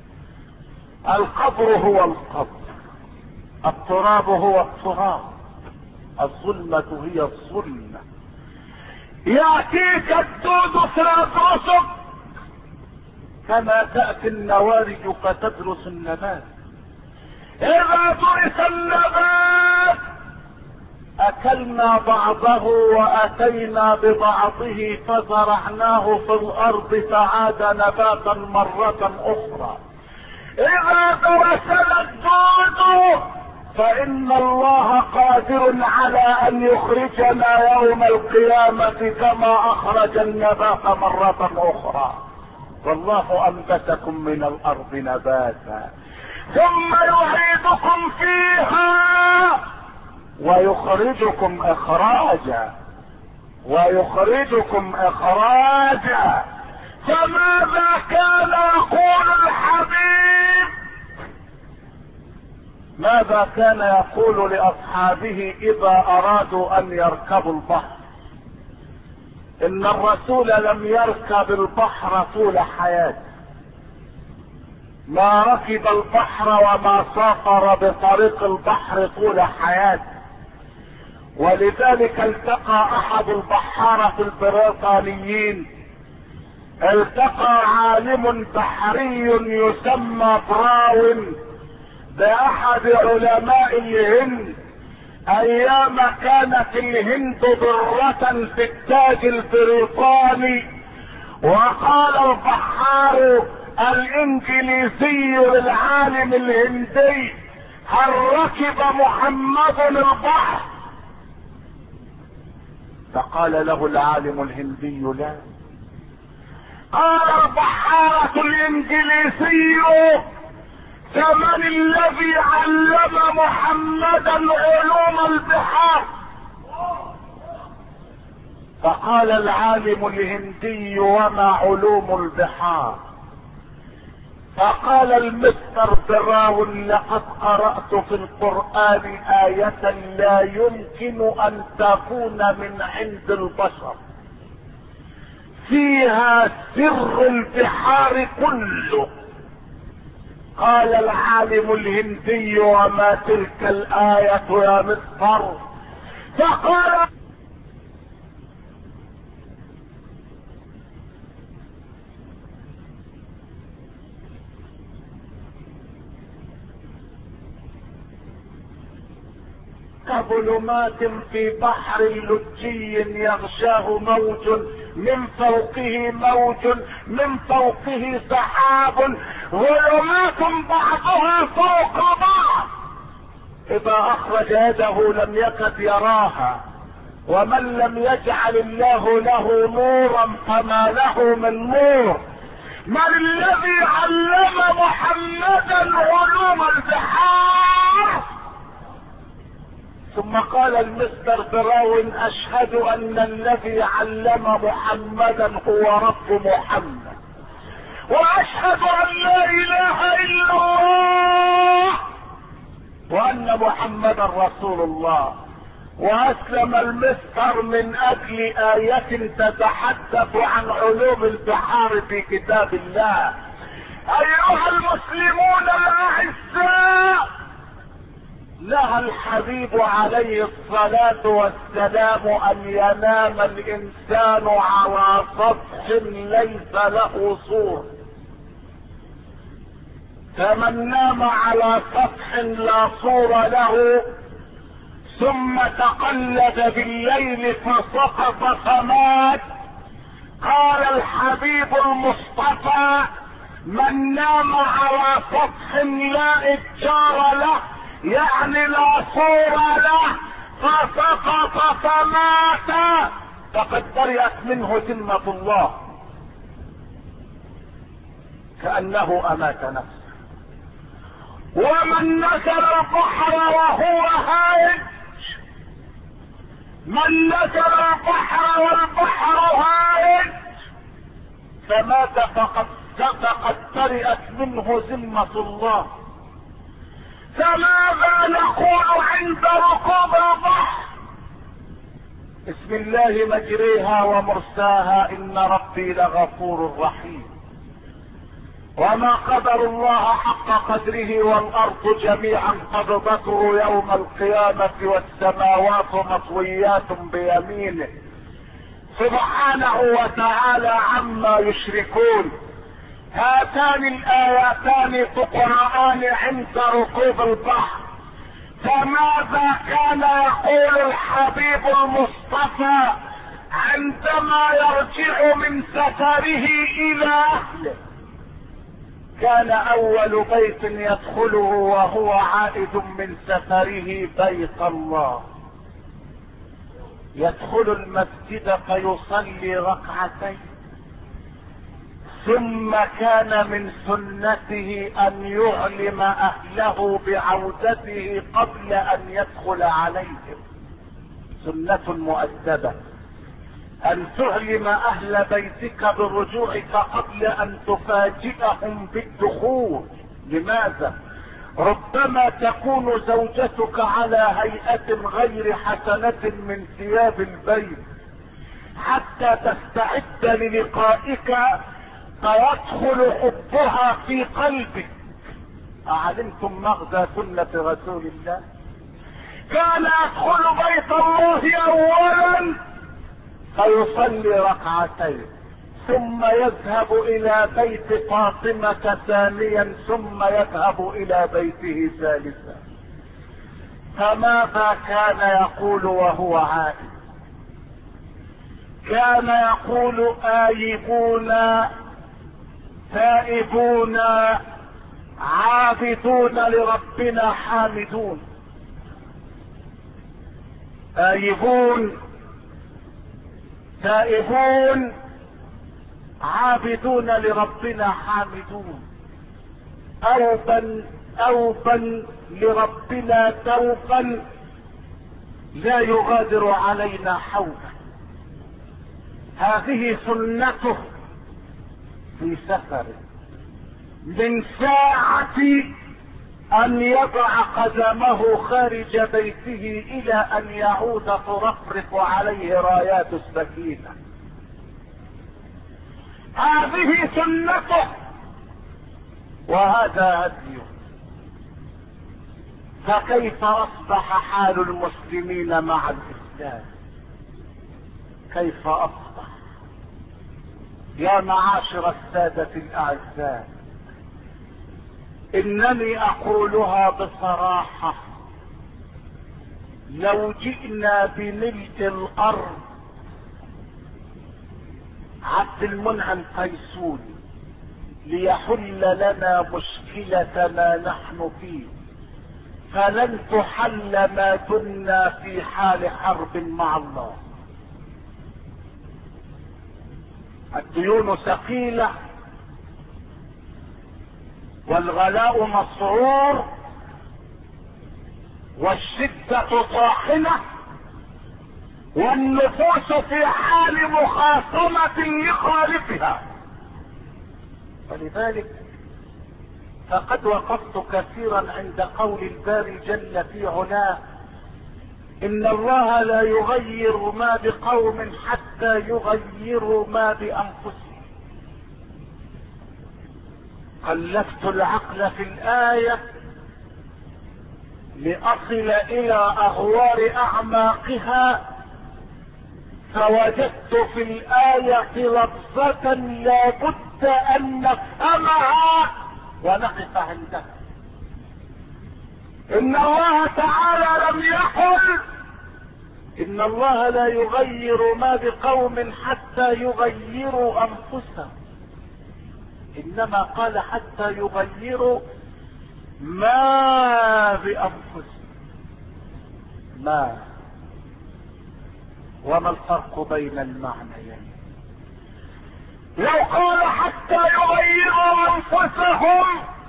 القبر هو القبر، التراب هو التراب، الظلمة هي الظلمة. يأتيك الدود فيدرسك كما تأتي النوارج فتدرس النبات. إذا درس النبات أكلنا بعضه وأتينا ببعضه فزرعناه في الأرض فعاد نباتا مرة أخرى. اذا درسنا الجود فان الله قادر على ان يخرجنا يوم القيامة كما اخرج النبات مرة اخرى. والله انبتكم من الارض نباتا ثم يعيدكم فيها ويخرجكم اخراجا فماذا كان يقول الحبيب؟ ماذا كان يقول لاصحابه اذا ارادوا ان يركبوا البحر؟ ان الرسول لم يركب البحر طول حياته، ما ركب البحر وما سافر بطريق البحر طول حياته. ولذلك التقى احد البحارة البريطانيين، التقى عالم بحري يسمى براون باحد علماء الهند ايام كانت الهند ضرة في التاج البريطاني. وقال البحار الانجليزي للعالم الهندي: هل ركب محمد البحر؟ فقال له العالم الهندي: لا. قال البحارة الانجليزي: فمن الذي علم محمدا علوم البحار؟ فقال العالم الهندي: وما علوم البحار؟ فقال المستر براون: لقد قرأت في القرآن آية لا يمكن ان تكون من عند البشر فيها سر البحار كله. قال العالم الهندي: وما تلك الآية يا مستر؟ فقال: كظلمات في بحر لجي يغشاه موج من فوقه موج من فوقه سحاب ظلمات بعضها فوق بعض اذا اخرج يده لم يكد يراها. ومن لم يجعل الله له نورا فما له من نور. من الذي علم محمدا علوم البحار؟ ثم قال المستر براون: اشهد ان الذي علم محمدا هو رب محمد، واشهد ان لا اله الا الله وان محمدا رسول الله. واسلم المستر من اجل آية تتحدث عن علوم البحار في كتاب الله. ايها المسلمون الاعزاء، نهى الحبيب عليه الصلاة والسلام ان ينام الانسان على سطح ليس له صور. فمن نام على سطح لا صور له ثم تقلد بالليل فسقط فمات، قال الحبيب المصطفى: من نام على سطح لا اتجار له، يعني لا صور له، فسقط فمات، فقد برئت منه ذمة الله، كأنه أمات نفسه. ومن نزل البحر وهو هائج، من نزل البحر والبحر هائج فمات فقد برئت منه ذمة الله. فماذا نقول عند ركوب البحر؟ بسم الله مجريها ومرساها ان ربي لغفور رحيم. وما قدر الله حق قدره والارض جميعا قبضته يوم القيامة والسماوات مطويات بيمينه سبحانه وتعالى عما يشركون. هاتان الايتان تقرآن عند ركوب البحر. فماذا كان يقول الحبيب المصطفى عندما يرجع من سفره الى اهله؟ كان اول بيت يدخله وهو عائد من سفره بيت الله، يدخل المسجد فيصلي ركعتين، ثم كان من سنته ان يعلم اهله بعودته قبل ان يدخل عليهم. سنة مؤدبة ان تعلم اهل بيتك برجوعك قبل ان تفاجئهم بالدخول. لماذا؟ ربما تكون زوجتك على هيئة غير حسنة من ثياب البيت، حتى تستعد للقائك فيدخل حبها في قلبك. أعلمتم مغزى سنة رسول الله؟ كان يدخل بيت الله أولا فيصلي ركعتين، ثم يذهب إلى بيت فاطمة ثانيا، ثم يذهب إلى بيته ثالثا. فماذا كان يقول وهو عائد؟ كان يقول آيبون تائبون عابدون لربنا حامدون. آيبون تائبون عابدون لربنا حامدون. أوبا لربنا توبا لا يغادر علينا حولا. هذه سنته في سفره، من ساعة ان يضع قدمه خارج بيته الى ان يعود ترفرف عليه رايات السكينة. هذه سنته وهذا هديه. فكيف اصبح حال المسلمين مع الاسلام؟ كيف اصبح؟ يا معاشر السادة الاعزاء، انني اقولها بصراحة، لو جئنا بملء الارض عبد المنعم قيسون ليحل لنا مشكلة ما نحن فيه، فلن تحل ما كنا في حال حرب مع الله. الديون ثقيلة والغلاء مسعور والشدة طاحنة والنفوس في حال مخاصمة لخالقها. ولذلك فقد وقفت كثيرا عند قول الباري جل في علاه: ان الله لا يغير ما بقوم حتى يغيروا ما بانفسهم. قلبت العقل في الآية لأصل إلى أغوار أعماقها، فوجدت في الآية لفظة لا بد أن نفهمها ونقف عندها. إن الله تعالى لم يقل إن الله لا يغير ما بقوم حتى يغيروا أنفسهم، انما قال حتى يغيروا ما بانفسهم. ما وما الفرق بين المعنيين؟ لو قال حتى يغيروا انفسهم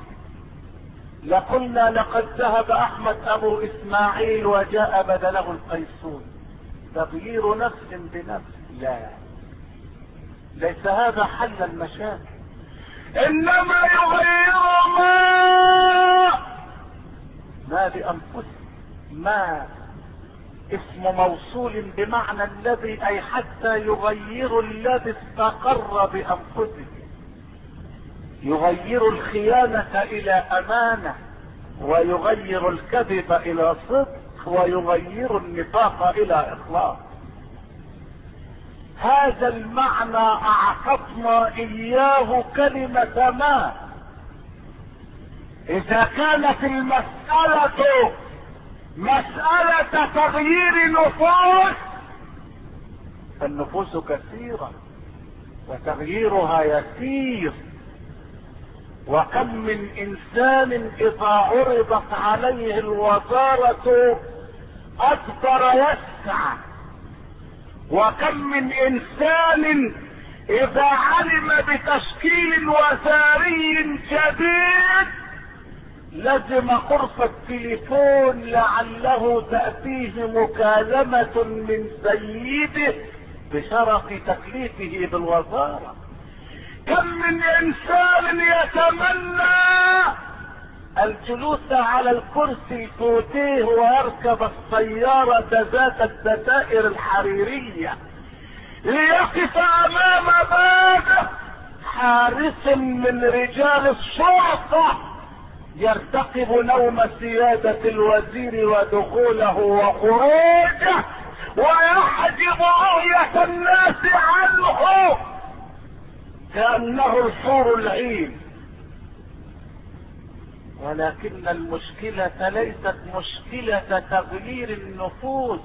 لقلنا لقد ذهب احمد ابو اسماعيل وجاء بدله القيسون. تغيير نفس بنفس، لا، ليس هذا حل المشاكل. انما يغيروا ما بانفسهم. ما اسم موصول بمعنى الذي، اي حتى يغيروا الذي استقر بانفسهم. يغير الخيانة الى امانة، ويغير الكذب الى صدق، ويغير النفاق الى اخلاص. هذا المعنى اعطتنا اياه كلمة ما. اذا كانت المسألة مسألة تغيير نفوس، فالنفوس كثيرة وتغييرها يسير. وكم من انسان اذا عرضت عليه الوزارة ادبر يسعى، وكم من انسان اذا علم بتشكيل وزاري جديد لزم قرص التليفون لعله تأتيه مكالمة من سيده بشرف تكليفه بالوزارة. كم من انسان يتمنى الجلوس على الكرسي الفوتيه ويركب السيارة ذات الستائر الحريرية ليقف امام باب حارس من رجال الشرطة يرتقب نوم سيادة الوزير ودخوله وخروجه ويحجب رؤية الناس عنه كأنه الحور العين. ولكن المشكلة ليست مشكلة تغيير النفوس،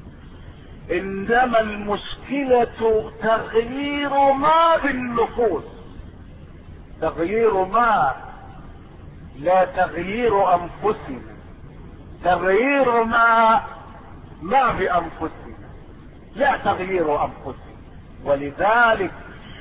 انما المشكلة تغيير ما بالنفوس، تغيير ما، لا تغيير انفسنا، تغيير ما بانفسنا، لا تغيير انفسنا. ولذلك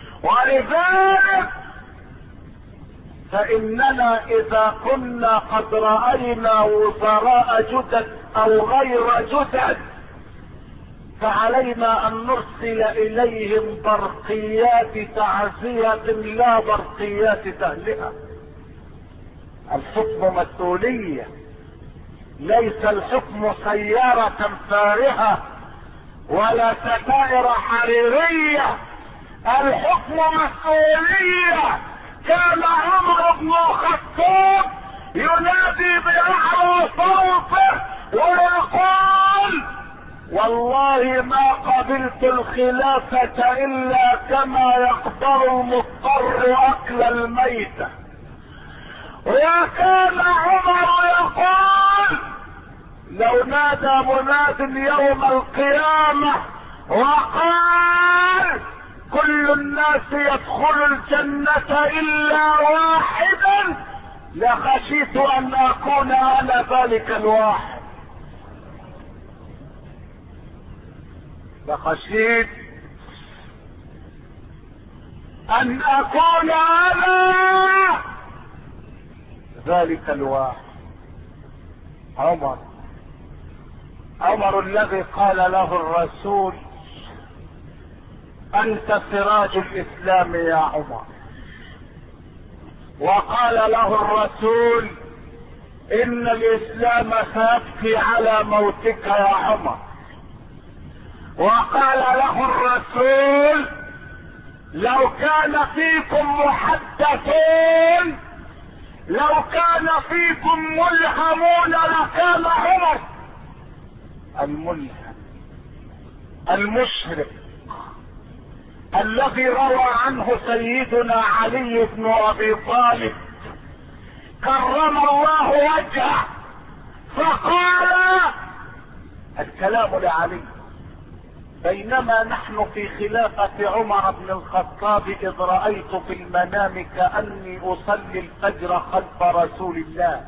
فاننا اذا كنا قد رأينا وزراء جدد او غير جدد فعلينا ان نرسل اليهم برقيات تعزية لا برقيات تهلئة. الحكم مسؤولية، ليس الحكم سيارة فارهة ولا ستائر حريرية، الحكم مسؤولية. كان عمر بن الخطاب ينادي بأعلى صوته ويقول والله ما قبلت الخلافة الا كما يقدر المضطر اكل الميتة. وكان عمر يقول لو نادى مناد يوم القيامة وقال كل الناس يدخل الجنة الا واحدا لخشيت ان اكون انا ذلك الواحد، لخشيت ان اكون انا ذلك الواحد. عمر الذي قال له الرسول انت سراج الاسلام يا عمر، وقال له الرسول ان الاسلام سيبكي على موتك يا عمر، وقال له الرسول لو كان فيكم محدثون، لو كان فيكم ملهمون لكان عمر. الملهم المشرق الذي روى عنه سيدنا علي بن ابي طالب كرم الله وجهه فقال الكلام لعلي بينما نحن في خلافة عمر بن الخطاب اذ رأيت في المنام كأني اصلي الفجر خلف رسول الله،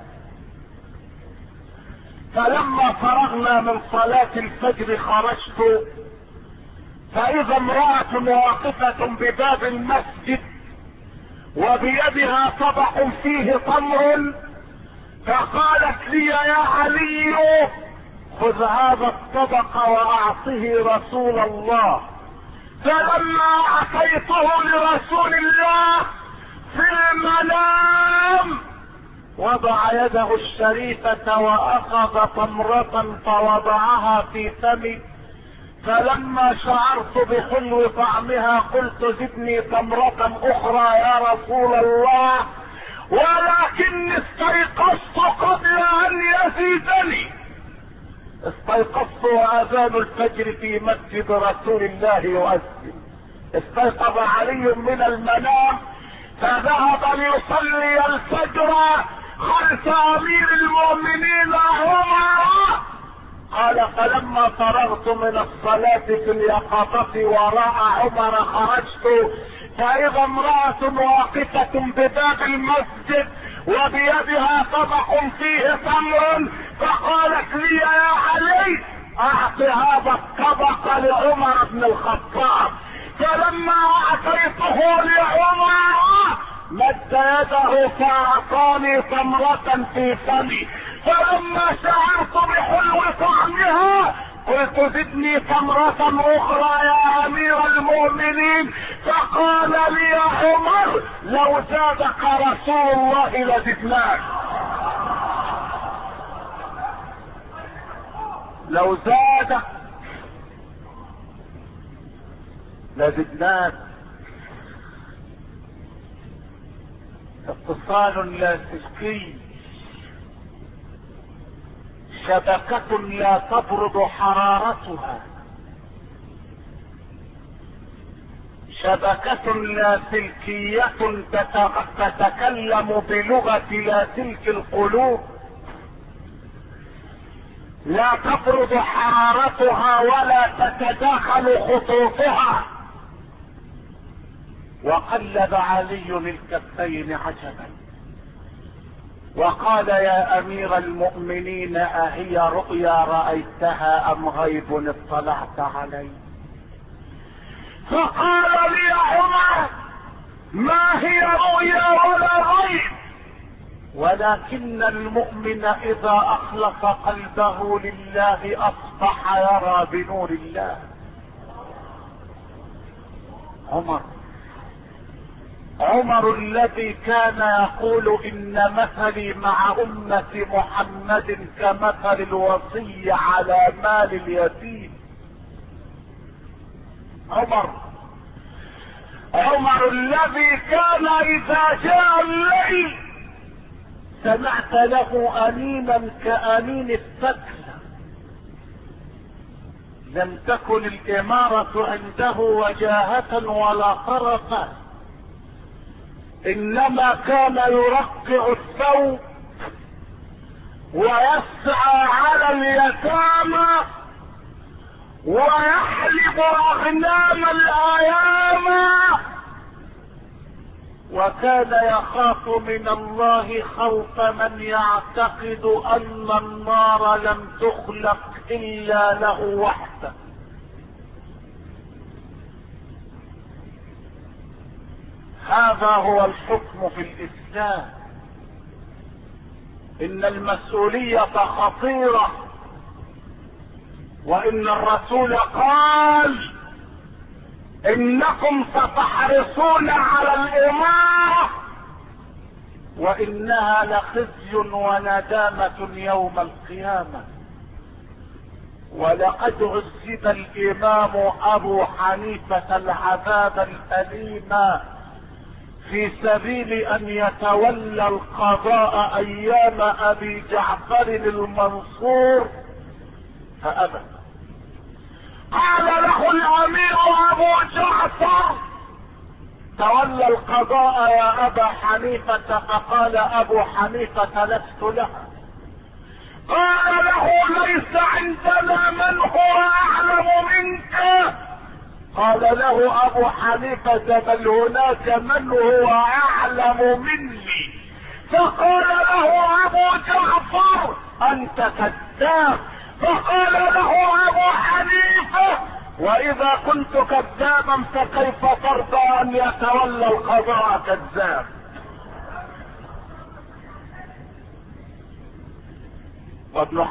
فلما فرغنا من صلاة الفجر خرجت فاذا امرأة واقفة بباب المسجد وبيدها طبق فيه تمر، فقالت لي يا علي خذ هذا الطبق واعطه رسول الله. فلما اعطيته لرسول الله في المنام وضع يده الشريفة واخذ تمرة فوضعها في فمي، فلما شعرت بحلو طعمها قلت زدني تمرة اخرى يا رسول الله، ولكني استيقظت قبل ان يزيدني. استيقظت واذان الفجر في مسجد رسول الله يؤذن. استيقظ علي من المنام فذهب ليصلي الفجر خلف امير المؤمنين عمر قال فلما فرغت من الصلاة في اليقظة وراء عمر خرجت فإذا امرأة واقفة بباب المسجد وبيدها طبق فيه تمر، فقالت لي يا علي اعط هذا الطبق لعمر بن الخطاب. فلما اعطيته لعمر مد يده فاعطاني تمرة في فمي، فلما شعرت بحلو طعمها قلت زدني تمرة اخرى يا امير المؤمنين، فقال لي يا عمر لو زادك رسول الله لزدناك. لو زادك لزدناك. اتصال لاسلكي، شبكة لا تبرد حرارتها، شبكة لاسلكية تتكلم بلغة لاسلك القلوب، لا تبرد حرارتها ولا تتداخل خطوطها. وقلب علي الكفين عجبا وقال يا امير المؤمنين اهي رؤيا رأيتها ام غيب اطلعت عليه؟ فقال لي يا عمر ما هي رؤيا ولا غيب، ولكن المؤمن اذا اخلص قلبه لله اصبح يرى بنور الله. عمر الذي كان يقول ان مثلي مع امة محمد كمثل الوصي على مال اليتيم. عمر الذي كان اذا جاء الليل سمعت له انينا كانين السكن. لم تكن الامارة عنده وجاهة ولا طرفا، انما كان يرقع الثوب ويسعى على اليتامى ويحلب اغنام الايام، وكان يخاف من الله خوف من يعتقد ان النار لم تخلق الا له وحده. هذا هو الحكم في الاسلام. ان المسؤولية خطيرة، وان الرسول قال انكم ستحرصون على الامارة وانها لخزي وندامة يوم القيامة. ولقد عذب الامام ابو حنيفة العذاب الاليم في سبيل ان يتولى القضاء ايام ابي جعفر المنصور فابى. قال له الامير ابو جعفر تولى القضاء يا ابا حنيفة، فقال ابو حنيفة لست لها. قال له ليس عندنا من هو اعلم منك. قال له ابو حنيفة بل هناك من هو اعلم مني. فقال له ابو جعفر انت كذاب. فقال له ابو حنيفة واذا كنت كذابا فكيف ترضى ان يتولى القضاء كذاب؟ وابن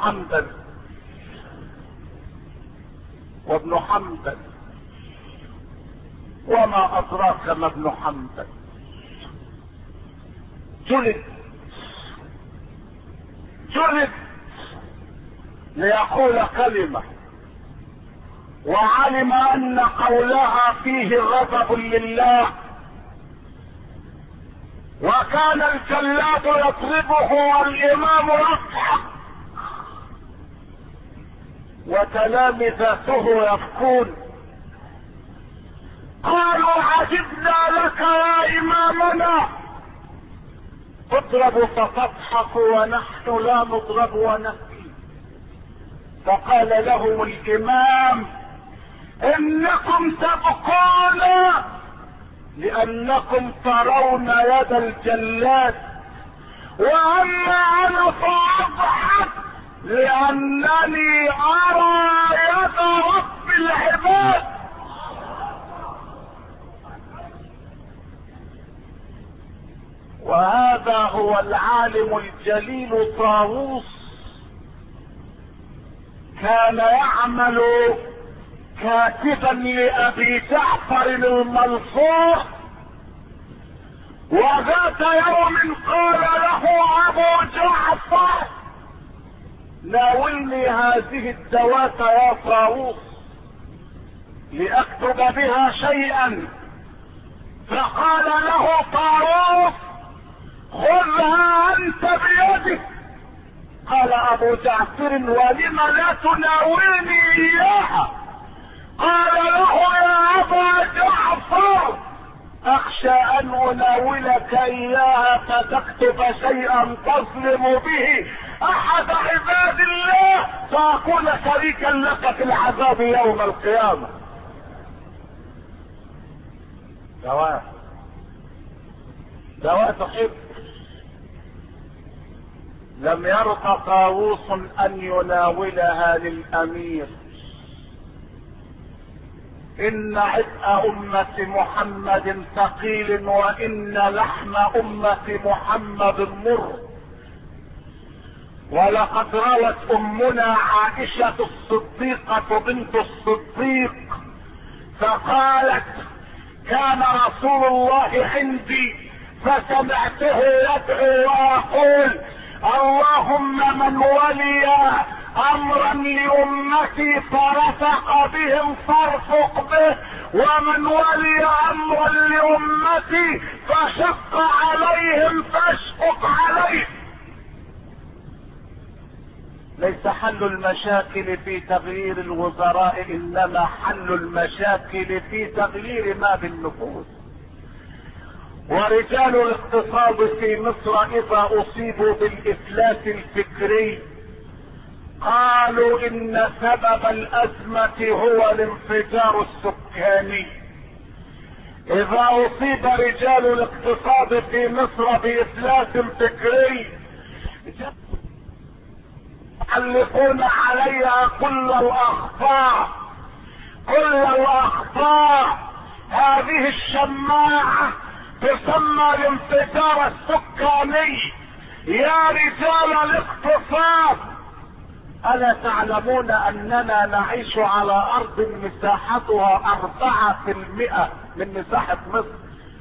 حنبل وما ادراك ما ابن حنبل جلد ليقول كلمة، وعلم ان قولها فيه غضب لله، وكان الجلاد يضربه والامام يضحك وتلامذته يبكون. قالوا عجبنا لك يا امامنا، تضرب فتضحك ونحن لا نضرب ونبكي. فقال لهم الامام انكم تبقون لانكم ترون يد الجلاد، واما انا فاضحك لانني ارى يد رب العباد. وهذا هو العالم الجليل طاووس، كان يعمل كاتبا لابي جعفر المنصور، وذات يوم قال له ابو جعفر ناولني هذه الدوات يا طاووس لاكتب بها شيئا. فقال له طاووس خذها انت بيدك. قال ابو جعفر ولم لا تناولني اياها؟ قال له يا ابا جعفر اخشى ان اناولك اياها فتكتب شيئا تظلم به احد عباد الله فاكون شريكا لك في العذاب يوم القيامة. دواء تحب. لم يرضى طاووس ان يناولها للامير. ان عتق امة محمد ثقيل وان لحم امة محمد مر. ولقد روت امنا عائشة الصديقة بنت الصديق فقالت كان رسول الله عندي فسمعته يدعو ويقول اللهم من ولي امرا لامتي فرفق بهم فارفق به، ومن ولي امرا لامتي فشق عليهم فاشفق عليه. ليس حل المشاكل في تغيير الوزراء، انما حل المشاكل في تغيير ما بالنفوس. ورجال الاقتصاد في مصر اذا اصيبوا بالافلاس الفكري قالوا ان سبب الازمة هو الانفجار السكاني. اذا اصيب رجال الاقتصاد في مصر بافلاس فكري يعلقون عليها كل الاخطاء. هذه الشماعة تسمى الانفجار السكاني. يا رجال الاقتصاد الا تعلمون اننا نعيش على ارض مساحتها 4% من مساحة مصر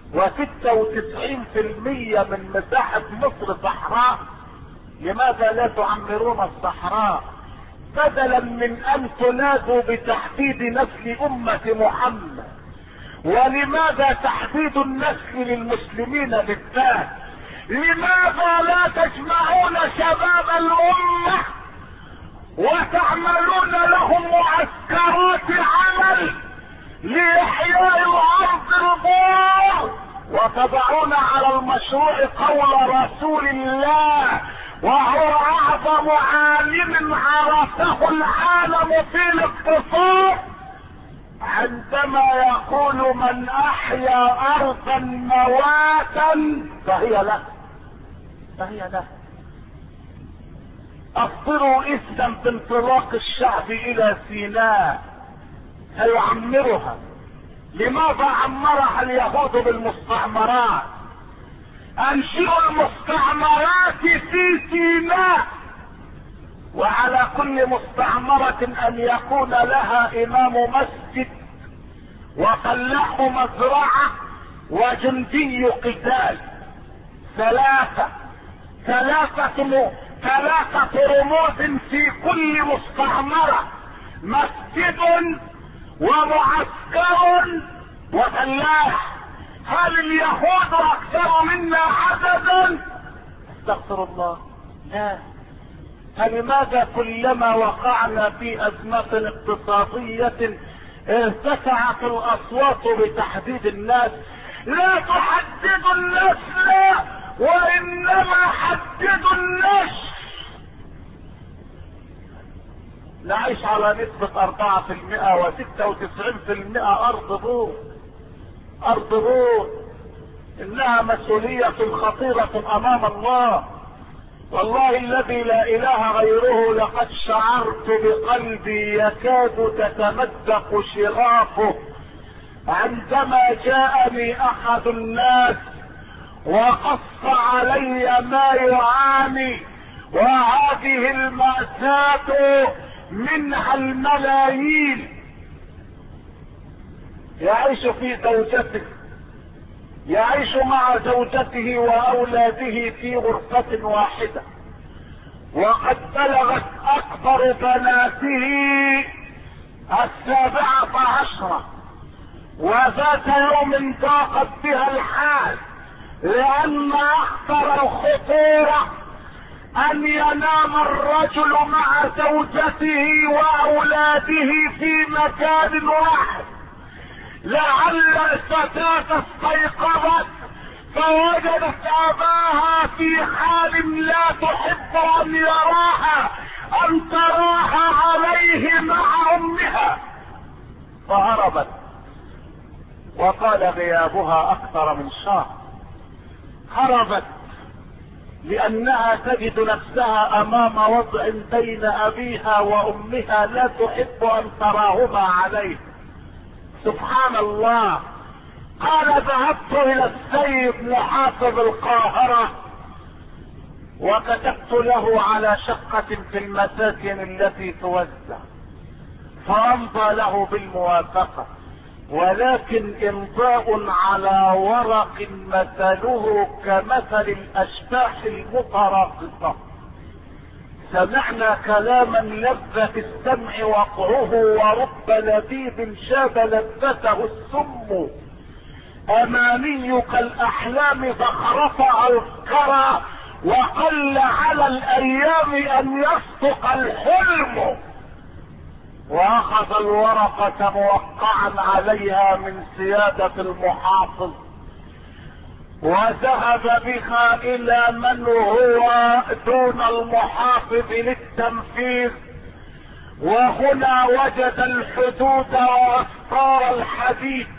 و96% من مساحة مصر صحراء؟ لماذا لا تعمرون الصحراء بدلا من ان تنادوا بتحديد نسل امة محمد؟ ولماذا تحديد النسل للمسلمين بالذات؟ لماذا لا تجمعون شباب الامة وتعملون لهم معسكرات عمل لإحياء الارض البور، وتضعون على المشروع قول رسول الله وهو اعظم عالم عرفه العالم في الاقتصاد عندما يقول من احيا ارضا مواتا فهي له. افطروا اذا بانطلاق الشعب الى سيناء سيعمرها. لماذا عمرها اليهود بالمستعمرات؟ انشئوا المستعمرات في سيناء، وعلى كل مستعمرة ان يكون لها امام مسجد وفلاح مزرعة وجندي قتال. ثلاثة رموز في كل مستعمرة: مسجد ومعسكر وفلاح. هل اليهود اكثر منا عددا؟ استغفر الله، لا. فلماذا كلما وقعنا في ازمة اقتصادية ارتفعت الاصوات بتحديد الناس؟ لا تحددوا النسل وانما حددوا النشر. نعيش على نسبة 4% و96% ارض بور. ارض بور انها مسؤولية خطيرة امام الله. والله الذي لا اله غيره لقد شعرت بقلبي يكاد تتمزق شغافه عندما جاءني احد الناس وقص علي ما يعاني، وهذه المأساة منها الملايين. يعيش في زوجته، يعيش مع زوجته واولاده في غرفة واحدة، وقد بلغت اكبر بناته 17، وذات يوم ضاقت بها الحال، لان اخطر الخطورة ان ينام الرجل مع زوجته واولاده في مكان واحد. لعل الفتاة استيقظت فوجدت اباها في حال لا تحب ان يراها، ان تراها عليه مع امها، فهربت، وقال غيابها اكثر من شهر. هربت لانها تجد نفسها امام وضع بين ابيها وامها لا تحب ان تراهما عليه. سبحان الله. قال ذهبت الى السيد محافظ القاهرة وكتبت له على شقة في المساكن التي توزع، فامضى له بالموافقة، ولكن امضاء على ورق مثله كمثل الاشباح المتراقصة. سمعنا كلاما لذ في السمع وقعه، ورب لذيذ شاب لذته السم. اماني كالاحلام زخرف اذكرا، وقل على الايام ان يصدق الحلم. واخذ الورقة موقعا عليها من سيادة المحافظ، وذهب بها الى من هو دون المحافظ للتنفيذ. وهنا وجد الحدود واستار الحديد.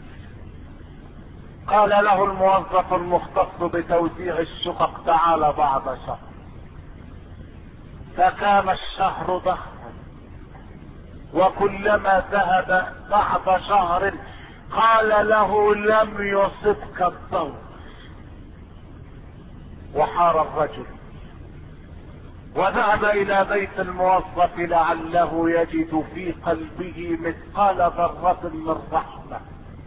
قال له الموظف المختص بتوزيع الشقق تعال بعد شهر. فكان الشهر ضخما، وكلما ذهب بعد شهر قال له لم يصبك الضوء. وحار الرجل وذهب الى بيت الموظف لعله يجد في قلبه مثقال ذرة من رحمة،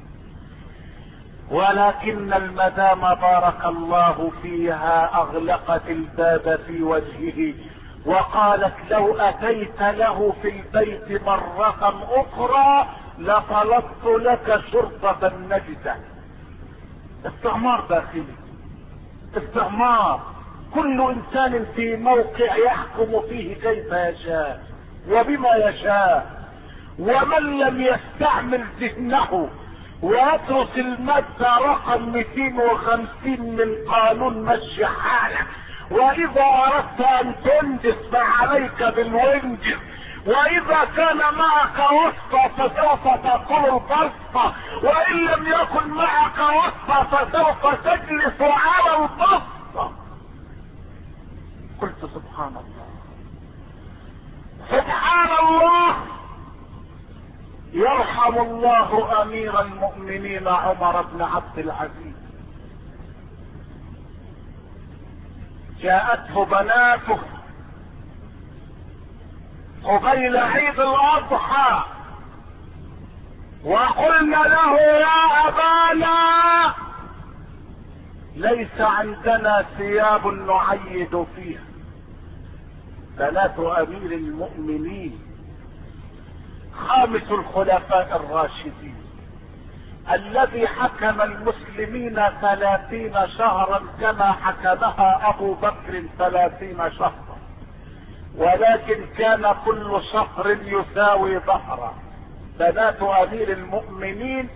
ولكن المدام بارك الله فيها اغلقت الباب في وجهه، وقالت لو اتيت له في البيت مرة اخرى لطلبت لك شرطة نجدة. استعمار داخلي، استعمار. كل انسان في موقع يحكم فيه كيف يشاء وبما يشاء، ومن لم يستعمل ذهنه ويدرس المادة رقم 250 من قانون مشي حالك، واذا اردت ان تنجز فعليك بالونجز، واذا كان معك وسطى فسوف تقول البسطة، وان لم يكن معك وسطى فسوف تجلس على البسطة. قلت سبحان الله، سبحان الله. يرحم الله امير المؤمنين عمر بن عبد العزيز. جاءته بناته قبيل عيد الاضحى وقلنا له يا ابانا ليس عندنا ثياب نعيد فيها. بنات امير المؤمنين خامس الخلفاء الراشدين الذي حكم المسلمين 30 شهرا كما حكمها ابو بكر 30 شهرا، ولكن كان كل شهر يساوي ظهرا. بنات امير المؤمنين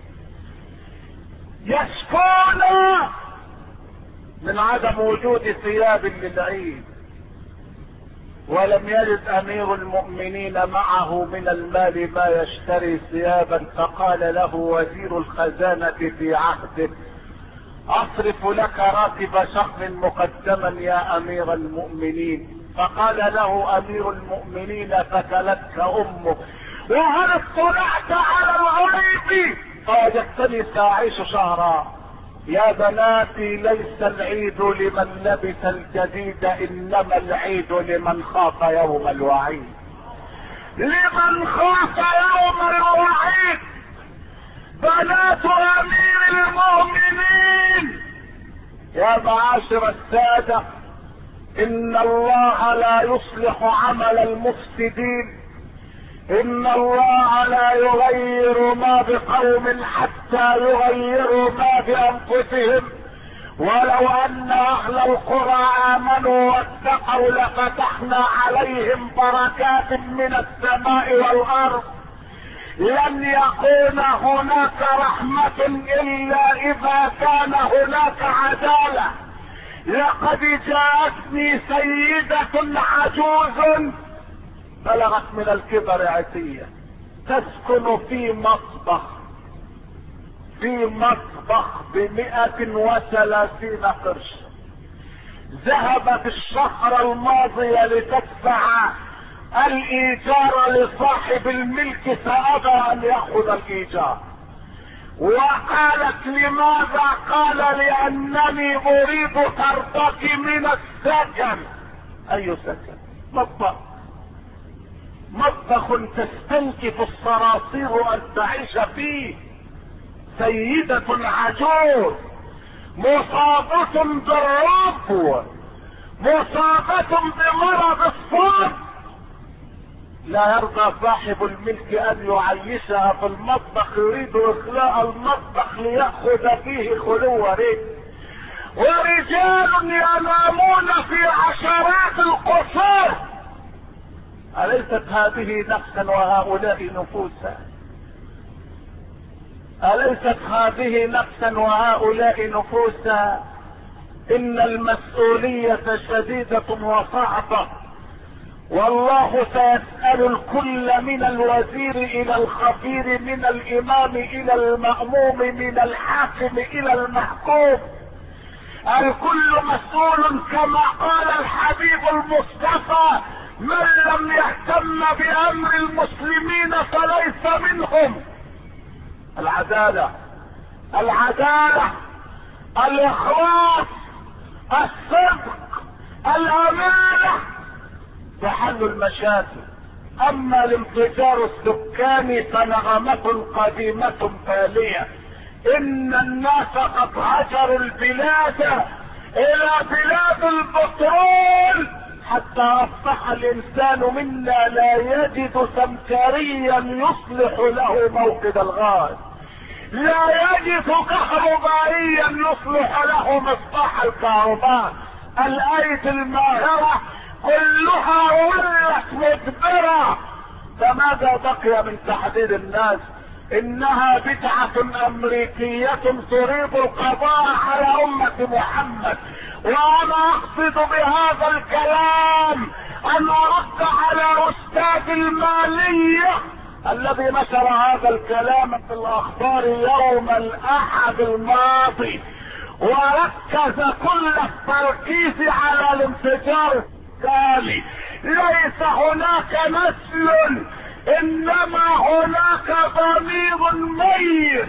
يشكون من عدم وجود ثياب للعيد، ولم يجد امير المؤمنين معه من المال ما يشتري ثيابا، فقال له وزير الخزانة في عهده: اصرف لك راتب شهر مقدما يا امير المؤمنين. فقال له امير المؤمنين: فتلتك امك، وهل اطلعت على الغيب فوجدتني ساعيش شهرا؟ يا بناتي، ليس العيد لمن لبس الجديد، انما العيد لمن خاف يوم الوعيد. لمن خاف يوم الوعيد. بنات امير المؤمنين يا معاشر السادة، ان الله لا يصلح عمل المفسدين، ان الله لا يغير ما بقوم حتى يغيروا ما بانفسهم. ولو ان اهل القرى امنوا واتقوا لفتحنا عليهم بركات من السماء والارض. لن يكون هناك رحمة الا اذا كان هناك عدالة. لقد جاءتني سيدة عجوز بلغت من الكبر عتية، تسكن في مطبخ ب130 قرش. ذهبت الشهر الماضي لتدفع الايجار لصاحب الملك، فابى ان ياخذ الايجار. وقالت: لماذا؟ قال: لانني اريد طردك من السكن. اي سكن؟ مطبخ تستنكف الصراصير ان تعيش فيه. سيدة عجوز مصابة بالربو، مصابة بمرض الصدر، لا يرضى صاحب الملك ان يعيشها في المطبخ، يريد اخلاء المطبخ ليأخذ فيه خلو ريق. ورجال ينامون في عشرات القصور. أليست هذه نفسا وهؤلاء نفوسا؟ أليست هذه نفسا وهؤلاء نفوسا؟ إن المسؤولية شديدة وصعبة، والله سيسأل الكل من الوزير إلى الخبير، من الإمام إلى المأموم، من الحاكم إلى المحكوم. الكل مسؤول، كما قال الحبيب المصطفى: من لم يهتم بأمر المسلمين فليس منهم. العدالة، الإخلاص، الصدق، الأمانة تحل المشاكل. أما الانفجار السكاني فنغمة قديمة تالية. إن الناس قد هجروا البلاد إلى بلاد البترول، حتى أصبح الإنسان منا لا يجد سمكريا يصلح له موقد الغاز، لا يجد كهربائيا يصلح له مصباح الكهرباء. الأيدي الماهرة كلها ولت مدبرة، فماذا بقي من تحديد الناس؟ انها بدعة امريكية تريد القضاء على امة محمد. وانا اقصد بهذا الكلام ان ارد على استاذ المالية الذي نشر هذا الكلام في الاخبار يوم الاحد الماضي، وركز كل التركيز على الانفجار الثاني. ليس هناك نسل، انما هناك ضمير ميت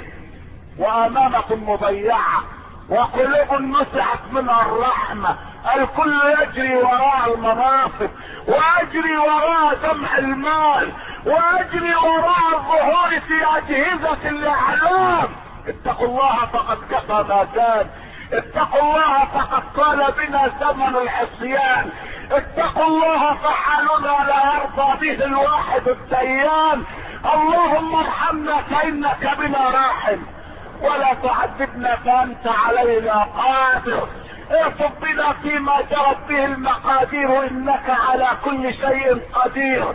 وامامة مضيعة وقلوب نزعت منها الرحمة. الكل يجري وراء المناصب، ويجري وراء جمع المال، ويجري وراء الظهور في اجهزة الاعلام. اتقوا الله فقد كفى ما كان، اتقوا الله فقد طال بنا زمن العصيان، اتقوا الله فحالنا لا يرضى به الواحد الديان. اللهم ارحمنا فانك بنا راحم، ولا تعذبنا فانت علينا قادر. ارفض بنا فيما جرت به المقادير، انك على كل شيء قدير.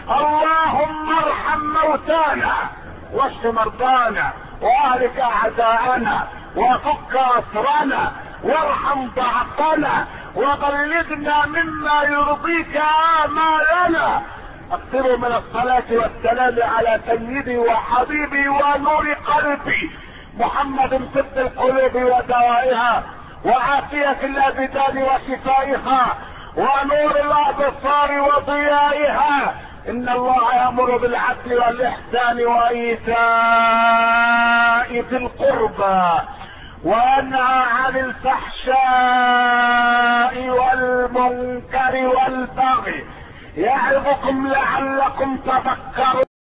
اللهم ارحم موتانا واشف مرضانا واهلك اعداءنا وفك اسرنا وارحم ضعفنا وبلغنا مما يرضيك آمالنا. اكثروا من الصلاة والسلام على سيدي وحبيبي ونور قلبي محمد، طب القلوب ودوائها، وعافية الابدان وشفائها، ونور الابصار وضيائها. ان الله يأمر بالعدل والاحسان وايتاء ذي القربى وينهى عن الفحشاء والمنكر والبغي، يعظكم لعلكم تذكرون.